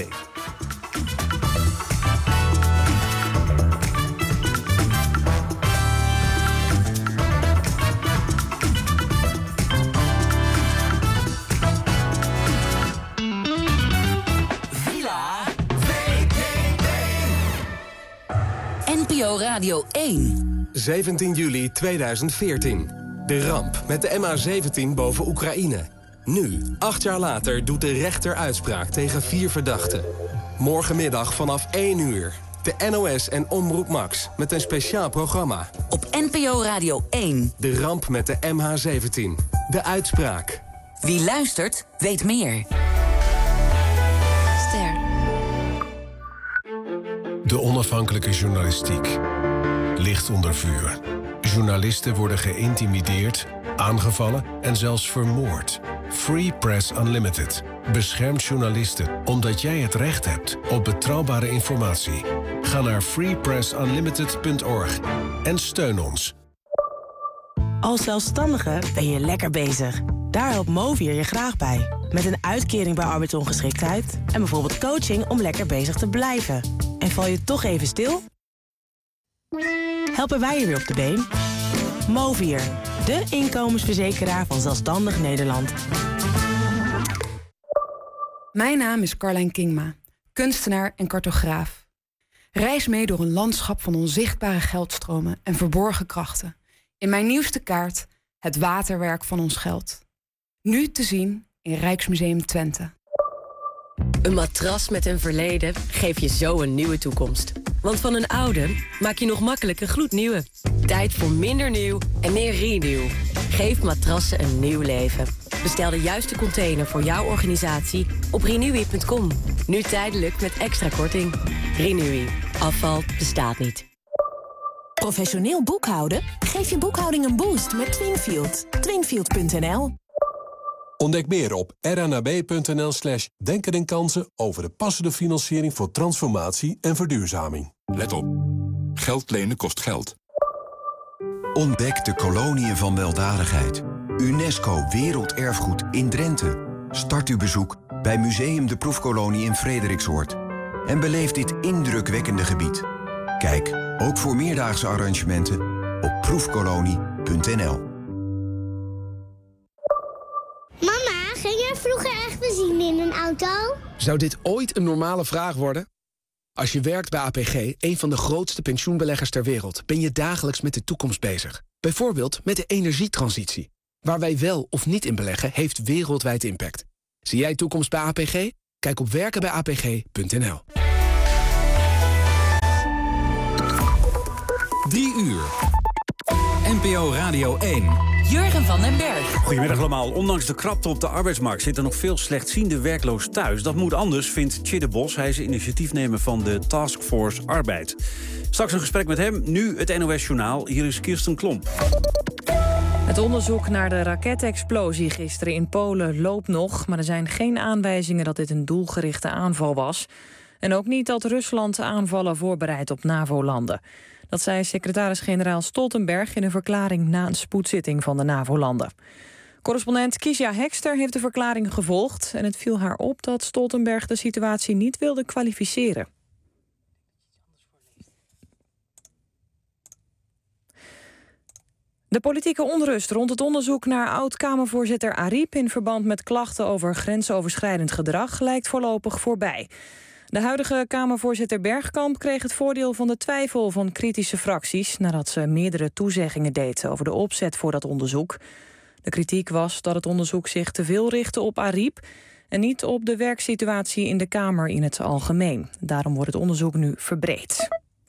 Speaker 9: NPO Radio 1.
Speaker 11: 17 juli 2014. De ramp met de MH17 boven Oekraïne. Nu, 8 jaar later, doet de rechter uitspraak tegen 4 verdachten. Morgenmiddag vanaf 1 uur. De NOS en Omroep Max met een speciaal programma.
Speaker 9: Op NPO Radio 1.
Speaker 11: De ramp met de MH17. De uitspraak.
Speaker 9: Wie luistert, weet meer. Ster.
Speaker 12: De onafhankelijke journalistiek ligt onder vuur. Journalisten worden geïntimideerd, aangevallen en zelfs vermoord. Free Press Unlimited beschermt journalisten omdat jij het recht hebt op betrouwbare informatie. Ga naar freepressunlimited.org en steun ons.
Speaker 14: Als zelfstandige ben je lekker bezig. Daar helpt Movier je graag bij. Met een uitkering bij arbeidsongeschiktheid en bijvoorbeeld coaching om lekker bezig te blijven. En val je toch even stil? Helpen wij je weer op de been? Movier, de inkomensverzekeraar van zelfstandig Nederland.
Speaker 18: Mijn naam is Carlijn Kingma, kunstenaar en cartograaf. Reis mee door een landschap van onzichtbare geldstromen en verborgen krachten. In mijn nieuwste kaart, Het waterwerk van ons geld. Nu te zien in Rijksmuseum Twente.
Speaker 25: Een matras met een verleden geeft je zo een nieuwe toekomst. Want van een oude maak je nog makkelijk een gloednieuwe. Tijd voor minder nieuw en meer renew. Geef matrassen een nieuw leven. Bestel de juiste container voor jouw organisatie op renewy.com. Nu tijdelijk met extra korting. Renewy. Afval bestaat niet.
Speaker 14: Professioneel boekhouden? Geef je boekhouding een boost met Twinfield. Twinfield.nl.
Speaker 12: Ontdek meer op rnab.nl/denken en kansen over de passende financiering voor transformatie en verduurzaming.
Speaker 26: Let op. Geld lenen kost geld.
Speaker 27: Ontdek de koloniën van weldadigheid. UNESCO Werelderfgoed in Drenthe. Start uw bezoek bij Museum de Proefkolonie in Frederiksoord. En beleef dit indrukwekkende gebied. Kijk, ook voor meerdaagse arrangementen op proefkolonie.nl.
Speaker 28: Mama, ging jij vroeger echt benzine in een auto?
Speaker 29: Zou dit ooit een normale vraag worden? Als je werkt bij APG, een van de grootste pensioenbeleggers ter wereld, ben je dagelijks met de toekomst bezig. Bijvoorbeeld met de energietransitie. Waar wij wel of niet in beleggen, heeft wereldwijd impact. Zie jij toekomst bij APG? Kijk op werkenbijapg.nl.
Speaker 15: 3 uur. NPO Radio 1.
Speaker 9: Jurgen van den Berg.
Speaker 3: Goedemiddag allemaal. Ondanks de krapte op de arbeidsmarkt zitten nog veel slechtziende werkloos thuis. Dat moet anders, vindt Tjitde Bos. Hij is initiatiefnemer van de Taskforce Arbeid. Straks een gesprek met hem. Nu het NOS Journaal. Hier is Kirsten Klomp.
Speaker 7: Het onderzoek naar de raketexplosie gisteren in Polen loopt nog, maar er zijn geen aanwijzingen dat dit een doelgerichte aanval was. En ook niet dat Rusland aanvallen voorbereidt op NAVO-landen. Dat zei secretaris-generaal Stoltenberg in een verklaring na een spoedzitting van de NAVO-landen. Correspondent Kiesja Hekster heeft de verklaring gevolgd en het viel haar op dat Stoltenberg de situatie niet wilde kwalificeren. De politieke onrust rond het onderzoek naar oud-Kamervoorzitter Ariep in verband met klachten over grensoverschrijdend gedrag lijkt voorlopig voorbij. De huidige Kamervoorzitter Bergkamp kreeg het voordeel van de twijfel van kritische fracties nadat ze meerdere toezeggingen deed over de opzet voor dat onderzoek. De kritiek was dat het onderzoek zich te veel richtte op Ariep en niet op de werksituatie in de Kamer in het algemeen. Daarom wordt het onderzoek nu verbreed.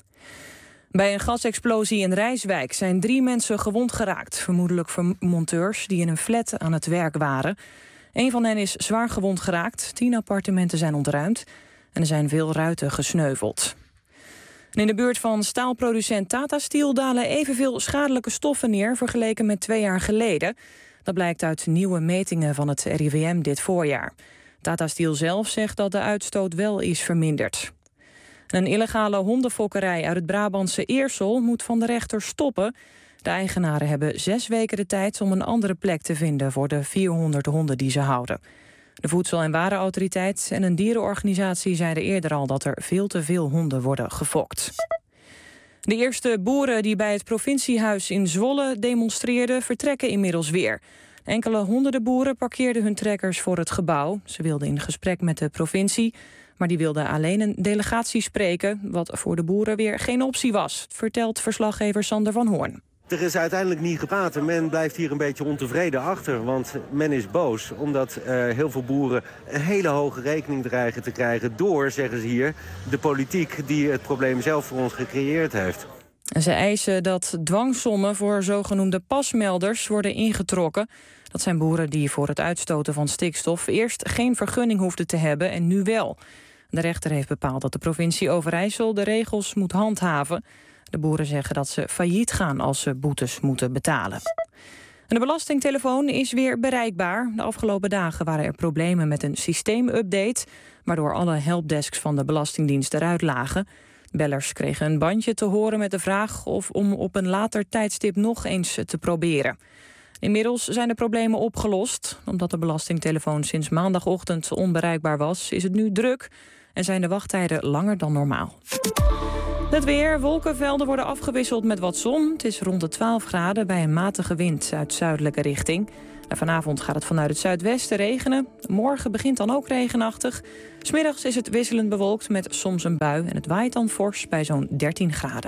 Speaker 7: Bij een gasexplosie in Rijswijk zijn 3 mensen gewond geraakt. Vermoedelijk monteurs die in een flat aan het werk waren. 1 van hen is zwaar gewond geraakt. 10 appartementen zijn ontruimd. En er zijn veel ruiten gesneuveld. En in de buurt van staalproducent Tata Steel dalen evenveel schadelijke stoffen neer vergeleken met 2 jaar geleden. Dat blijkt uit nieuwe metingen van het RIVM dit voorjaar. Tata Steel zelf zegt dat de uitstoot wel is verminderd. Een illegale hondenfokkerij uit het Brabantse Eersel moet van de rechter stoppen. De eigenaren hebben 6 weken de tijd om een andere plek te vinden voor de 400 honden die ze houden. De Voedsel- en Warenautoriteit en een dierenorganisatie zeiden eerder al dat er veel te veel honden worden gefokt. De eerste boeren die bij het provinciehuis in Zwolle demonstreerden vertrekken inmiddels weer. Enkele honderden boeren parkeerden hun trekkers voor het gebouw. Ze wilden in gesprek met de provincie, maar die wilden alleen een delegatie spreken, wat voor de boeren weer geen optie was, vertelt verslaggever Sander van Hoorn.
Speaker 1: Er is uiteindelijk niet gepraat en men blijft hier een beetje ontevreden achter. Want men is boos omdat heel veel boeren een hele hoge rekening dreigen te krijgen door, zeggen ze hier, de politiek die het probleem zelf voor ons gecreëerd heeft.
Speaker 7: Ze eisen dat dwangsommen voor zogenoemde pasmelders worden ingetrokken. Dat zijn boeren die voor het uitstoten van stikstof eerst geen vergunning hoefden te hebben en nu wel. De rechter heeft bepaald dat de provincie Overijssel de regels moet handhaven. De boeren zeggen dat ze failliet gaan als ze boetes moeten betalen. En de belastingtelefoon is weer bereikbaar. De afgelopen dagen waren er problemen met een systeemupdate, waardoor alle helpdesks van de Belastingdienst eruit lagen. Bellers kregen een bandje te horen met de vraag om op een later tijdstip nog eens te proberen. Inmiddels zijn de problemen opgelost. Omdat de belastingtelefoon sinds maandagochtend onbereikbaar was, is het nu druk en zijn de wachttijden langer dan normaal. Het weer, wolkenvelden worden afgewisseld met wat zon. Het is rond de 12 graden bij een matige wind uit zuidelijke richting. En vanavond gaat het vanuit het zuidwesten regenen. Morgen begint dan ook regenachtig. 's Middags is het wisselend bewolkt met soms een bui en het waait dan fors bij zo'n 13 graden.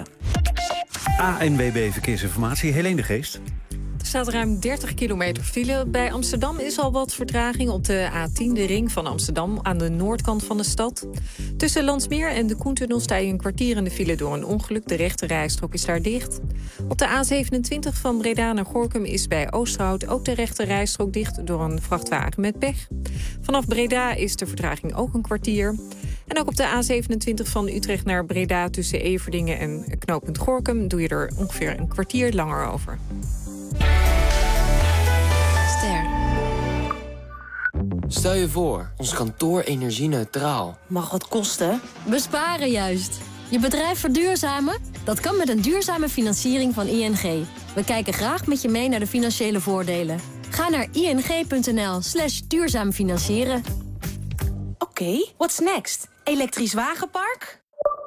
Speaker 3: ANWB Verkeersinformatie, Helene de Geest.
Speaker 4: Er staat ruim 30 kilometer file. Bij Amsterdam is al wat vertraging op de A10, de ring van Amsterdam, aan de noordkant van de stad. Tussen Landsmeer en de Koentunnel sta je een kwartier in de file door een ongeluk. De rechte rijstrook is daar dicht. Op de A27 van Breda naar Gorinchem is bij Oosterhout ook de rechte rijstrook dicht door een vrachtwagen met pech. Vanaf Breda is de vertraging ook een kwartier. En ook op de A27 van Utrecht naar Breda tussen Everdingen en knooppunt Gorinchem doe je er ongeveer een kwartier langer over.
Speaker 5: Stel je voor, ons kantoor energie-neutraal.
Speaker 13: Mag wat kosten? Besparen juist. Je bedrijf verduurzamen? Dat kan met een duurzame financiering van ING. We kijken graag met je mee naar de financiële voordelen. Ga naar ing.nl/duurzaam financieren.
Speaker 14: Oké, what's next? Elektrisch wagenpark?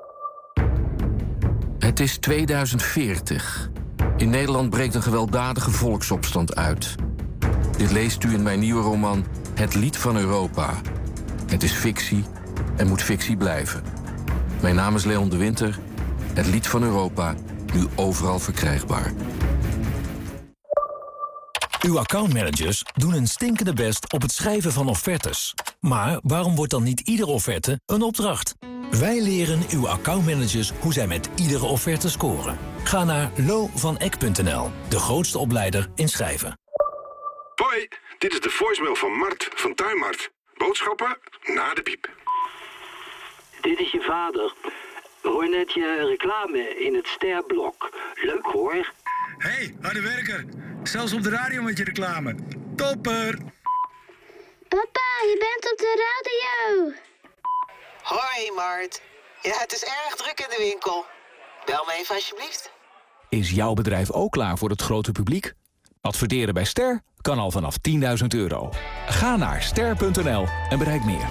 Speaker 17: Het is 2040. In Nederland breekt een gewelddadige volksopstand uit. Dit leest u in mijn nieuwe roman Het Lied van Europa. Het is fictie en moet fictie blijven. Mijn naam is Leon de Winter. Het Lied van Europa, nu overal verkrijgbaar.
Speaker 6: Uw accountmanagers doen een stinkende best op het schrijven van offertes. Maar waarom wordt dan niet iedere offerte een opdracht? Wij leren uw accountmanagers hoe zij met iedere offerte scoren. Ga naar lovaneck.nl, de grootste opleider in schrijven.
Speaker 8: Hoi, dit is de voicemail van Mart van Tuinmart. Boodschappen na de piep.
Speaker 16: Dit is je vader. Hoor net je reclame in het sterblok. Leuk hoor.
Speaker 19: Hey, harde werker. Zelfs op de radio met je reclame. Topper.
Speaker 28: Papa, je bent op de radio.
Speaker 20: Hoi, Mart. Ja, het is erg druk in de winkel. Bel me even alsjeblieft.
Speaker 21: Is jouw bedrijf ook klaar voor het grote publiek? Adverteren bij Ster kan al vanaf €10.000. Ga naar ster.nl en bereik meer.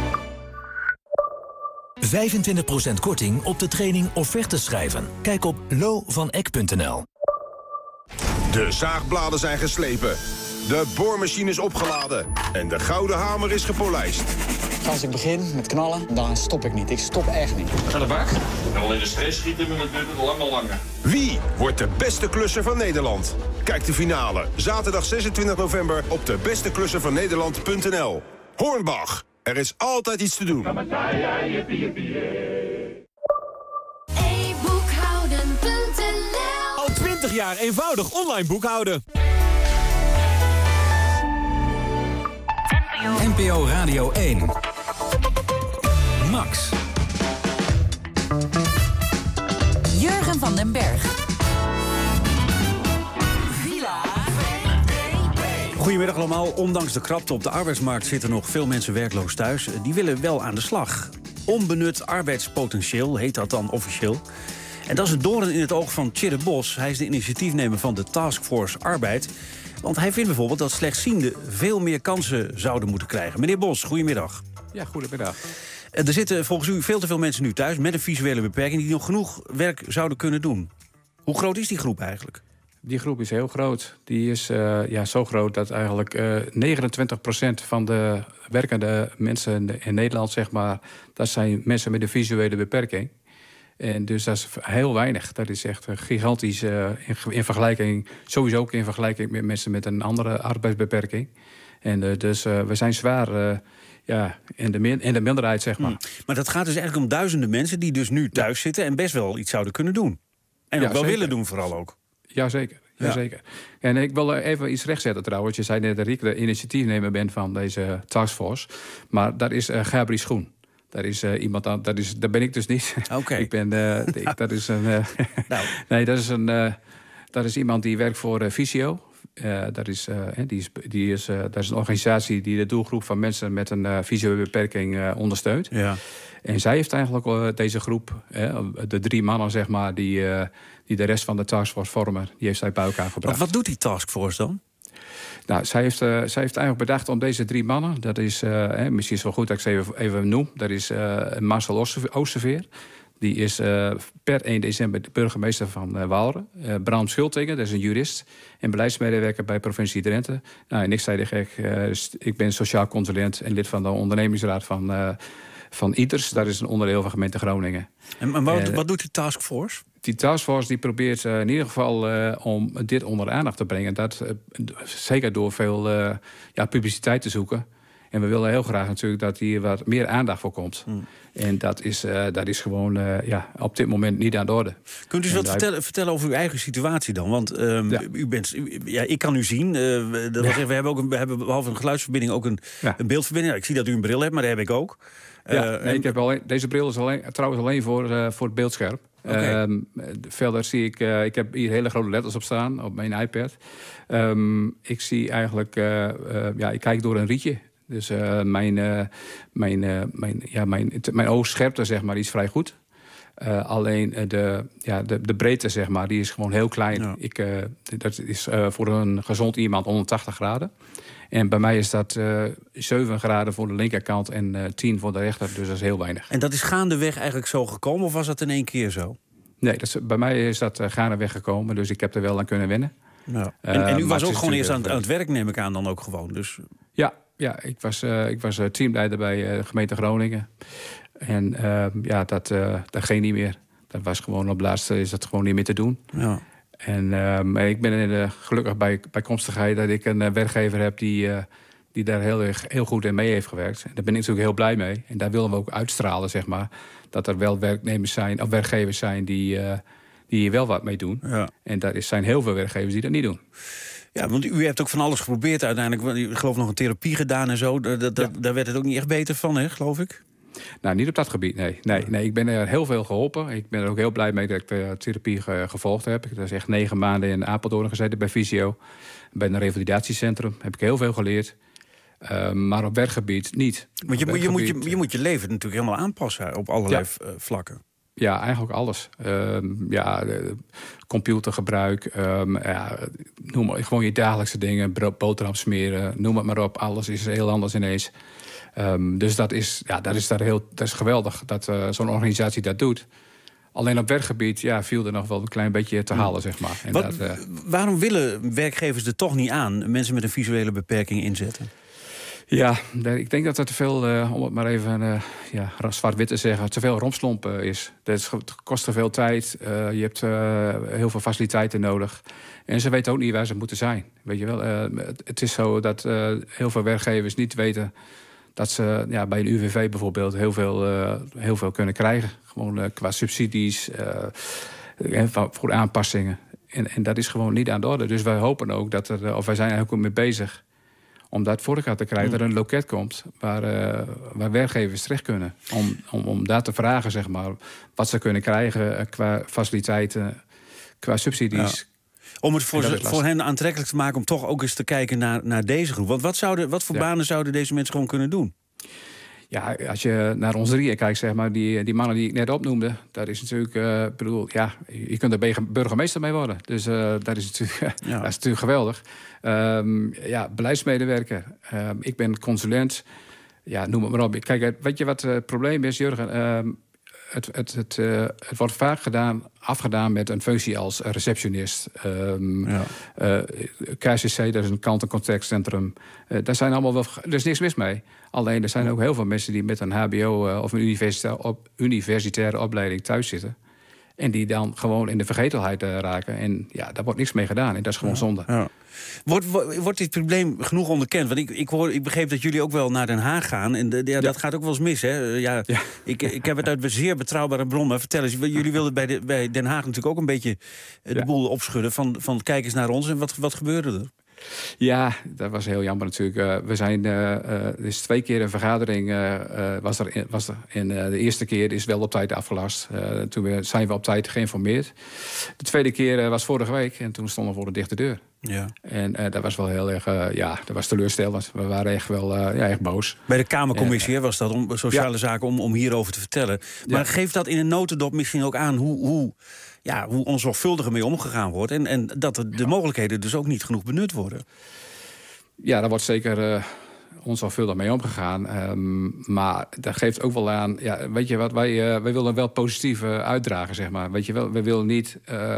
Speaker 6: 25% korting op de training offertes schrijven. Kijk op lovaneck.nl.
Speaker 8: De zaagbladen zijn geslepen. De boormachine is opgeladen. En de gouden hamer is gepolijst.
Speaker 22: Als ik begin met knallen, dan stop ik niet. Ik stop echt niet.
Speaker 8: Ga de bak.
Speaker 23: Al in de stress schieten, maar dat duurt het lang langer.
Speaker 8: Wie wordt de beste klusser van Nederland? Kijk de finale. Zaterdag 26 november op debesteklusservannederland.nl. Hornbach. Er is altijd iets te doen.
Speaker 9: e-boekhouden.nl.
Speaker 3: Al 20 jaar eenvoudig online boekhouden.
Speaker 15: NPO Radio 1. Max.
Speaker 9: Jurgen van den Berg.
Speaker 3: Goedemiddag allemaal. Ondanks de krapte op de arbeidsmarkt zitten nog veel mensen werkloos thuis. Die willen wel aan de slag. Onbenut arbeidspotentieel heet dat dan officieel. En dat is een doorn in het oog van Tjirre Bos. Hij is de initiatiefnemer van de Taskforce Arbeid. Want hij vindt bijvoorbeeld dat slechtzienden veel meer kansen zouden moeten krijgen. Meneer Bos, goedemiddag.
Speaker 24: Ja, goedemiddag.
Speaker 3: Er zitten volgens u veel te veel mensen nu thuis met een visuele beperking die nog genoeg werk zouden kunnen doen. Hoe groot is die groep eigenlijk?
Speaker 24: Die groep is heel groot. Die is zo groot dat eigenlijk 29% van de werkende mensen in Nederland, zeg maar, dat zijn mensen met een visuele beperking. En dus dat is heel weinig. Dat is echt gigantisch in vergelijking, sowieso ook in vergelijking met mensen met een andere arbeidsbeperking. En dus we zijn zwaar in de minderheid, zeg maar.
Speaker 3: Maar dat gaat dus eigenlijk om duizenden mensen die dus nu thuis zitten en best wel iets zouden kunnen doen. En ook wel willen doen vooral ook.
Speaker 24: Jazeker. Jazeker. En ik wil even iets rechtzetten trouwens. Je zei net dat ik de initiatiefnemer ben van deze taskforce. Maar dat is Gabri Schoen. Dat is iemand aan. Dat ben ik dus niet.
Speaker 3: Oké.
Speaker 24: Ik ben. Dat is een. Nee, dat is iemand die werkt voor Visio. Dat is een organisatie die de doelgroep van mensen met een visuele beperking ondersteunt. Ja. En zij heeft eigenlijk deze groep, de 3 mannen zeg maar, die de rest van de taskforce vormen, die heeft zij bij elkaar gebracht.
Speaker 3: Wat doet die taskforce dan?
Speaker 24: Nou, zij heeft eigenlijk bedacht om deze 3 mannen, dat is, misschien is het wel goed dat ik ze even noem, dat is Marcel Oosterveer. Die is per 1 december de burgemeester van Waalre. Bram Schultingen, dat is een jurist en beleidsmedewerker bij provincie Drenthe. Nou, en ik zei tegen ik ben sociaal consulent en lid van de ondernemingsraad van ITERS. Dat is een onderdeel van gemeente Groningen.
Speaker 3: En wat doet die taskforce?
Speaker 24: Die taskforce die probeert in ieder geval om dit onder de aandacht te brengen. Dat zeker door veel publiciteit te zoeken. En we willen heel graag natuurlijk dat hier wat meer aandacht voor komt. En dat is gewoon op dit moment niet aan de orde.
Speaker 3: Kunt u eens wat vertellen over uw eigen situatie dan? Want u bent, ik kan u zien. Dat wil zeggen, we hebben behalve een geluidsverbinding ook een beeldverbinding. Ik zie dat u een bril hebt, maar dat heb ik ook.
Speaker 24: Ik heb deze bril is trouwens alleen voor het beeldscherm. Okay. Verder zie ik heb hier hele grote letters op staan op mijn iPad. Ik zie eigenlijk, ik kijk door een rietje. Dus mijn oogscherpte, zeg maar, die is vrij goed. Alleen de breedte, zeg maar, die is gewoon heel klein. Ja. Dat is voor een gezond iemand 180 graden. En bij mij is dat 7 graden voor de linkerkant en 10 voor de rechter. Dus dat is heel weinig.
Speaker 3: En dat is gaandeweg eigenlijk zo gekomen of was dat in één keer zo?
Speaker 24: Nee, bij mij is dat gaandeweg gekomen. Dus ik heb er wel aan kunnen wennen.
Speaker 3: Ja. En u was ook gewoon eerst aan het werk, neem ik aan, dan ook gewoon. Dus...
Speaker 24: Ja, ik was teamleider bij de gemeente Groningen. En dat ging niet meer. Dat was gewoon op laatste is dat gewoon niet meer te doen. Ja. En ik ben in de gelukkig bijkomstigheid dat ik een werkgever heb die daar heel goed in mee heeft gewerkt. En daar ben ik natuurlijk heel blij mee. En daar willen we ook uitstralen, zeg maar. Dat er wel werknemers zijn, of werkgevers zijn die hier wel wat mee doen. Ja. En er zijn heel veel werkgevers die dat niet doen.
Speaker 3: Ja, want u hebt ook van alles geprobeerd uiteindelijk. Ik geloof nog een therapie gedaan en zo. Daar werd het ook niet echt beter van, hè, geloof ik?
Speaker 24: Nou, niet op dat gebied, nee. Ik ben er heel veel geholpen. Ik ben er ook heel blij mee dat ik de therapie gevolgd heb. Ik heb echt 9 maanden in Apeldoorn gezeten bij Visio. Bij een revalidatiecentrum heb ik heel veel geleerd. Maar op werkgebied niet.
Speaker 3: Want je moet je leven natuurlijk helemaal aanpassen op allerlei vlakken.
Speaker 24: Ja, eigenlijk alles. Computergebruik, noem maar, gewoon je dagelijkse dingen, boterham smeren, noem het maar op. Alles is heel anders ineens. Dus dat is geweldig dat zo'n organisatie dat doet. Alleen op werkgebied viel er nog wel een klein beetje te halen, zeg maar. En
Speaker 3: waarom willen werkgevers er toch niet aan mensen met een visuele beperking inzetten?
Speaker 24: Ja, ik denk dat er te veel, om het maar even zwart-wit te zeggen, te veel rompslomp is. Het kost te veel tijd, je hebt heel veel faciliteiten nodig. En ze weten ook niet waar ze moeten zijn. Weet je wel? Het is zo dat heel veel werkgevers niet weten dat ze bij een UWV bijvoorbeeld heel veel kunnen krijgen. Gewoon qua subsidies, voor aanpassingen. En dat is gewoon niet aan de orde. Dus wij hopen ook dat wij zijn eigenlijk ook mee bezig om dat voor elkaar te krijgen, dat er een loket komt waar werkgevers terecht kunnen. Om daar te vragen, zeg maar, wat ze kunnen krijgen qua faciliteiten, qua subsidies.
Speaker 3: Ja. Om het voor hen aantrekkelijk te maken om toch ook eens te kijken naar deze groep. Want wat voor banen zouden deze mensen gewoon kunnen doen?
Speaker 24: Ja, als je naar ons drieën kijkt, zeg maar, die mannen die ik net opnoemde, dat is natuurlijk, je kunt er burgemeester mee worden. Dus dat is natuurlijk geweldig. Beleidsmedewerker. Ik ben consulent. Ja, noem het maar op. Kijk, weet je wat het probleem is, Jurgen? Het wordt vaak afgedaan met een functie als receptionist. KCC, dat is een klant- en contactcentrum. Daar zijn allemaal wel. Er is niks mis mee. Alleen er zijn ook heel veel mensen die met een HBO of een universitaire opleiding thuis zitten. En die dan gewoon in de vergetelheid raken. En daar wordt niks mee gedaan. En dat is gewoon zonde. Ja.
Speaker 3: Wordt dit probleem genoeg onderkend? Want ik begreep dat jullie ook wel naar Den Haag gaan. En dat gaat ook wel eens mis, hè? Ik heb het uit zeer betrouwbare bronnen. Vertel eens, jullie wilden bij Den Haag natuurlijk ook een beetje de boel opschudden. Van kijk eens naar ons. En wat gebeurde er?
Speaker 24: Ja, dat was heel jammer natuurlijk. We zijn is 2 keer een vergadering was er. En de eerste keer is wel op tijd afgelast. Toen zijn we op tijd geïnformeerd. De tweede keer was vorige week en toen stonden we voor de dichte deur. Ja. En dat was wel heel erg, dat was teleurstellend. We waren echt wel echt boos.
Speaker 3: Bij de Kamercommissie was dat om sociale zaken om hierover te vertellen. Maar geeft dat in een notendop misschien ook aan hoe onzorgvuldig mee omgegaan wordt en dat de mogelijkheden dus ook niet genoeg benut worden?
Speaker 24: Ja, daar wordt zeker onzorgvuldig mee omgegaan. Maar dat geeft ook wel aan. Ja, weet je wat, wij willen wel positief uitdragen, zeg maar. Weet je wel, we willen niet.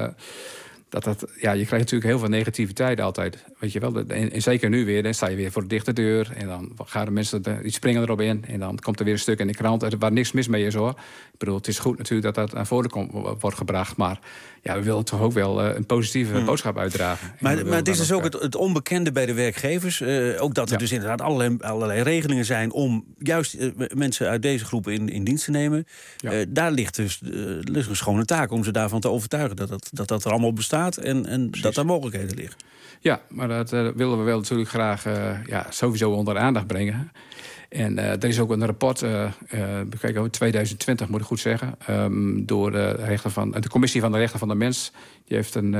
Speaker 24: Je krijgt natuurlijk heel veel negativiteit altijd. Weet je wel, en zeker nu weer, dan sta je weer voor de dichte deur. En dan gaan de mensen, die springen erop in. En dan komt er weer een stuk in de krant waar niks mis mee is, hoor. Ik bedoel, het is goed natuurlijk dat naar voren wordt gebracht. Maar we willen toch ook wel een positieve boodschap uitdragen.
Speaker 3: Maar het is dus ook het onbekende bij de werkgevers. Ook dat er dus inderdaad allerlei regelingen zijn om juist mensen uit deze groepen in dienst te nemen. Ja. Daar ligt dus een schone taak om ze daarvan te overtuigen dat er allemaal bestaat. En dat er mogelijkheden liggen.
Speaker 24: Ja, maar dat willen we wel natuurlijk graag sowieso onder aandacht brengen. En er is ook een rapport, kijk, in 2020 moet ik goed zeggen, door de Commissie van de Rechten van de Mens. Die heeft een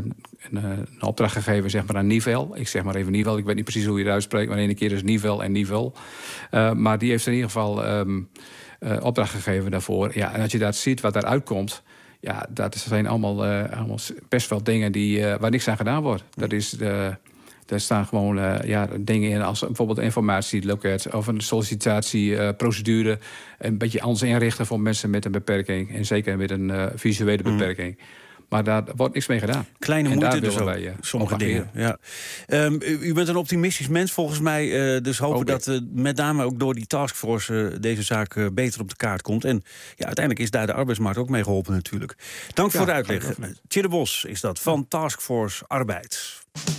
Speaker 24: opdracht gegeven, zeg maar, aan Nivel. Ik zeg maar even Nivel, ik weet niet precies hoe je het uitspreekt, maar de ene keer is Nivel en Nivel. Maar die heeft in ieder geval opdracht gegeven daarvoor. Ja, en als je dat ziet wat daaruit komt. Ja, dat zijn allemaal best wel dingen waar niks aan gedaan wordt. Dat is daar staan gewoon dingen in als bijvoorbeeld een informatieloket of een sollicitatieprocedure. Een beetje anders inrichten voor mensen met een beperking. En zeker met een visuele beperking. Maar daar wordt niks mee gedaan.
Speaker 3: Kleine
Speaker 24: en
Speaker 3: moeite
Speaker 24: daar
Speaker 3: dus ook,
Speaker 24: wij,
Speaker 3: sommige dingen. Ja. U bent een optimistisch mens volgens mij. Dus hopen dat met name ook door die taskforce deze zaak beter op de kaart komt. En ja, uiteindelijk is daar de arbeidsmarkt ook mee geholpen natuurlijk. Dank voor de uitleg. Tjille Bos is dat van Taskforce Arbeid.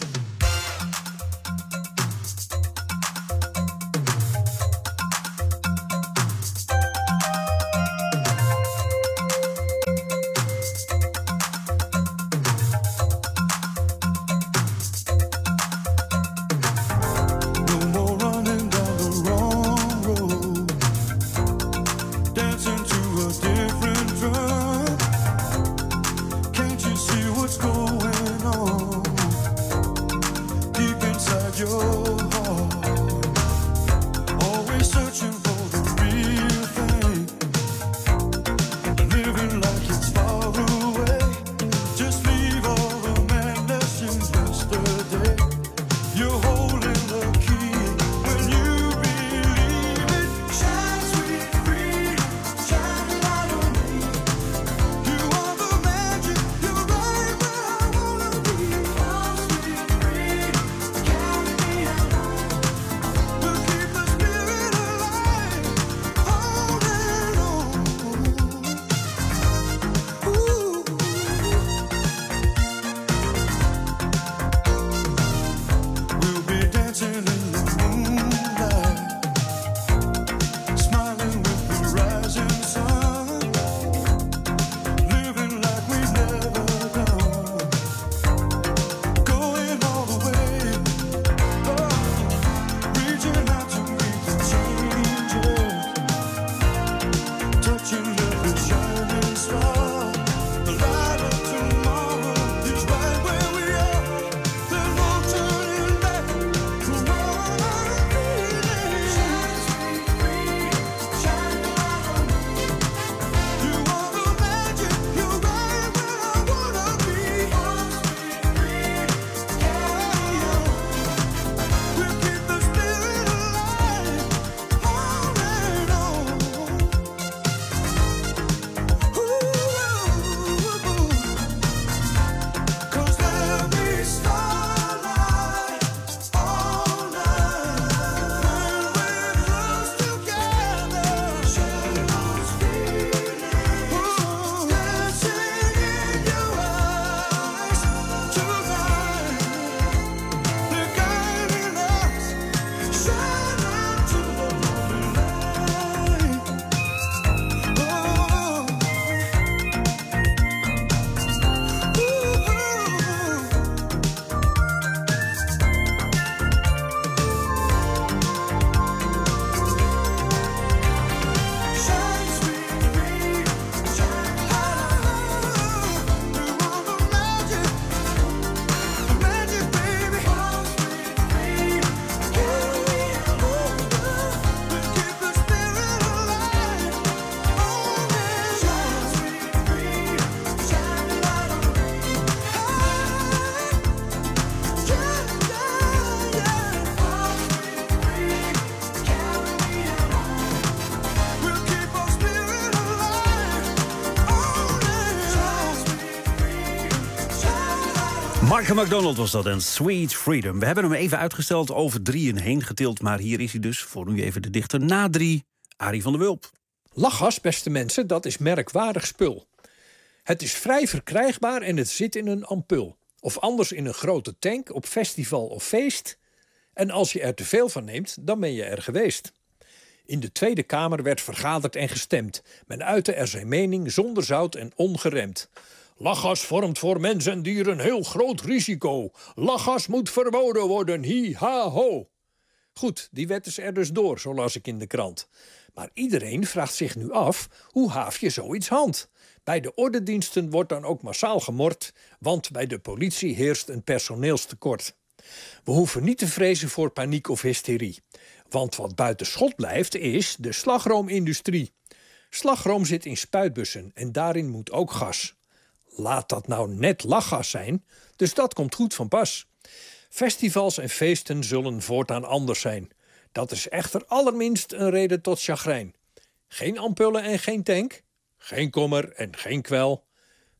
Speaker 3: Mark McDonald was dat en Sweet Freedom. We hebben hem even uitgesteld, over 3 heen getild. Maar hier is hij dus, voor nu even de dichter na 3, Arie van der Wulp.
Speaker 2: Lachgas, beste mensen, dat is merkwaardig spul. Het is vrij verkrijgbaar en het zit in een ampul. Of anders in een grote tank op festival of feest. En als je er te veel van neemt, dan ben je er geweest. In de Tweede Kamer werd vergaderd en gestemd. Men uitte er zijn mening zonder zout en ongeremd. Lachgas vormt voor mens en dier een heel groot risico. Lachgas moet verboden worden, hi-ha-ho. Goed, die wet is er dus door, zo las ik in de krant. Maar iedereen vraagt zich nu af, hoe haaf je zoiets hand? Bij de ordendiensten wordt dan ook massaal gemord, want bij de politie heerst een personeelstekort. We hoeven niet te vrezen voor paniek of hysterie. Want wat buiten schot blijft is de slagroomindustrie. Slagroom zit in spuitbussen en daarin moet ook gas. Laat dat nou net lachgas zijn, dus dat komt goed van pas. Festivals en feesten zullen voortaan anders zijn. Dat is echter allerminst een reden tot chagrijn. Geen ampullen en geen tank, geen kommer en geen kwel.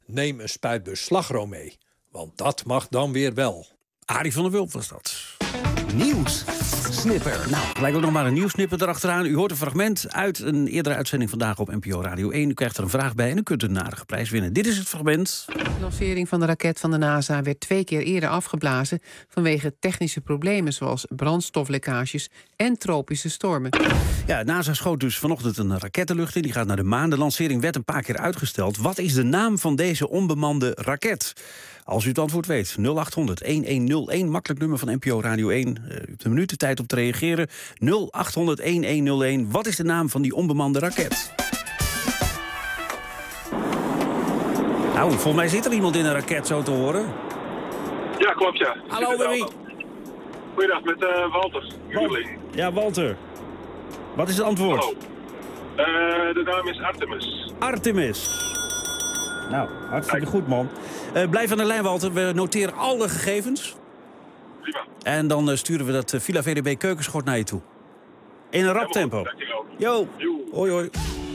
Speaker 2: Neem een spuitbus slagroom mee, want dat mag dan weer wel.
Speaker 3: Arie van der Wulp was dat.
Speaker 1: Nieuws. Snipper.
Speaker 3: Nou, lijkt ook nog maar een nieuwssnipper erachteraan. U hoort een fragment uit een eerdere uitzending vandaag op NPO Radio 1. U krijgt er een vraag bij en u kunt een narige prijs winnen. Dit is het fragment.
Speaker 10: De lancering van de raket van de NASA werd 2 keer eerder afgeblazen vanwege technische problemen zoals brandstoflekkages en tropische stormen.
Speaker 3: Ja, NASA schoot dus vanochtend een raket de lucht in. Die gaat naar de maan. De lancering werd een paar keer uitgesteld. Wat is de naam van deze onbemande raket? Als u het antwoord weet, 0800-1101, makkelijk nummer van NPO Radio 1. U hebt een minuut de tijd om te reageren. 0800-1101, wat is de naam van die onbemande raket? Nou, volgens mij zit er iemand in een raket, zo te horen.
Speaker 11: Ja, klopt, ja.
Speaker 3: Hallo, Barry.
Speaker 11: Goeiedag, met Walter.
Speaker 3: Ja, Walter. Wat is het antwoord?
Speaker 11: Hallo. De naam is Artemis.
Speaker 3: Artemis. Nou, hartstikke goed, man. Blijf aan de lijn, Walter. We noteren alle gegevens.
Speaker 11: Prima.
Speaker 3: En dan sturen we dat Villa VDB keukenschort naar je toe. In een rap tempo.
Speaker 11: Dankjewel.
Speaker 3: Jo. Hoi, hoi.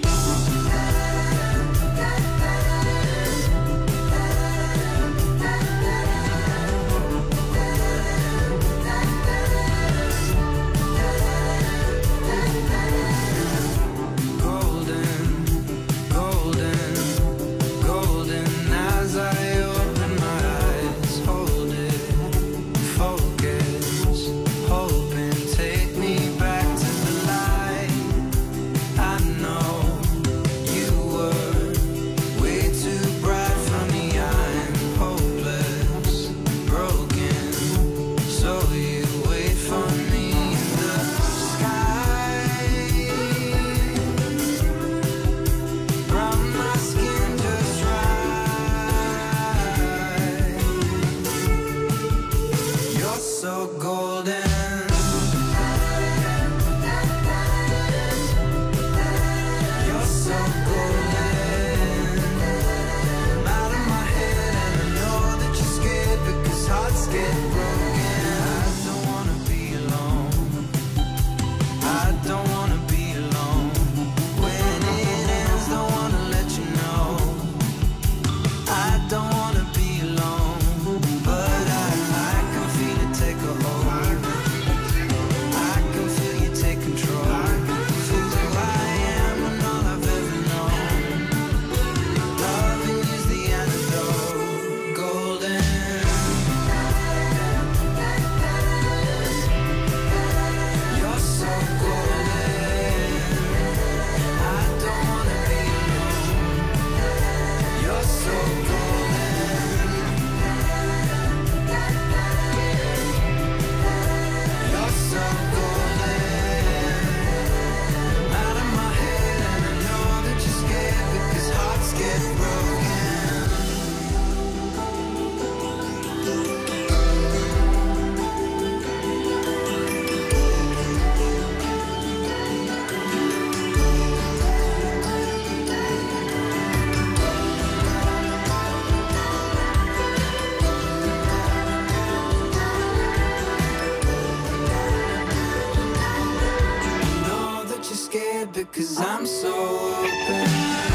Speaker 12: Because I'm so open.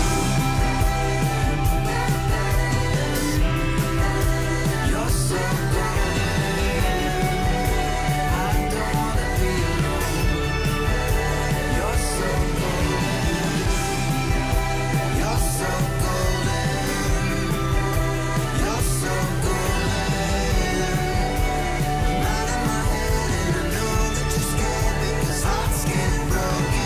Speaker 12: You're so golden. I don't wanna be alone. You're so golden. You're so golden. You're so golden. I'm out of my head and I know that you're scared because hearts get broken.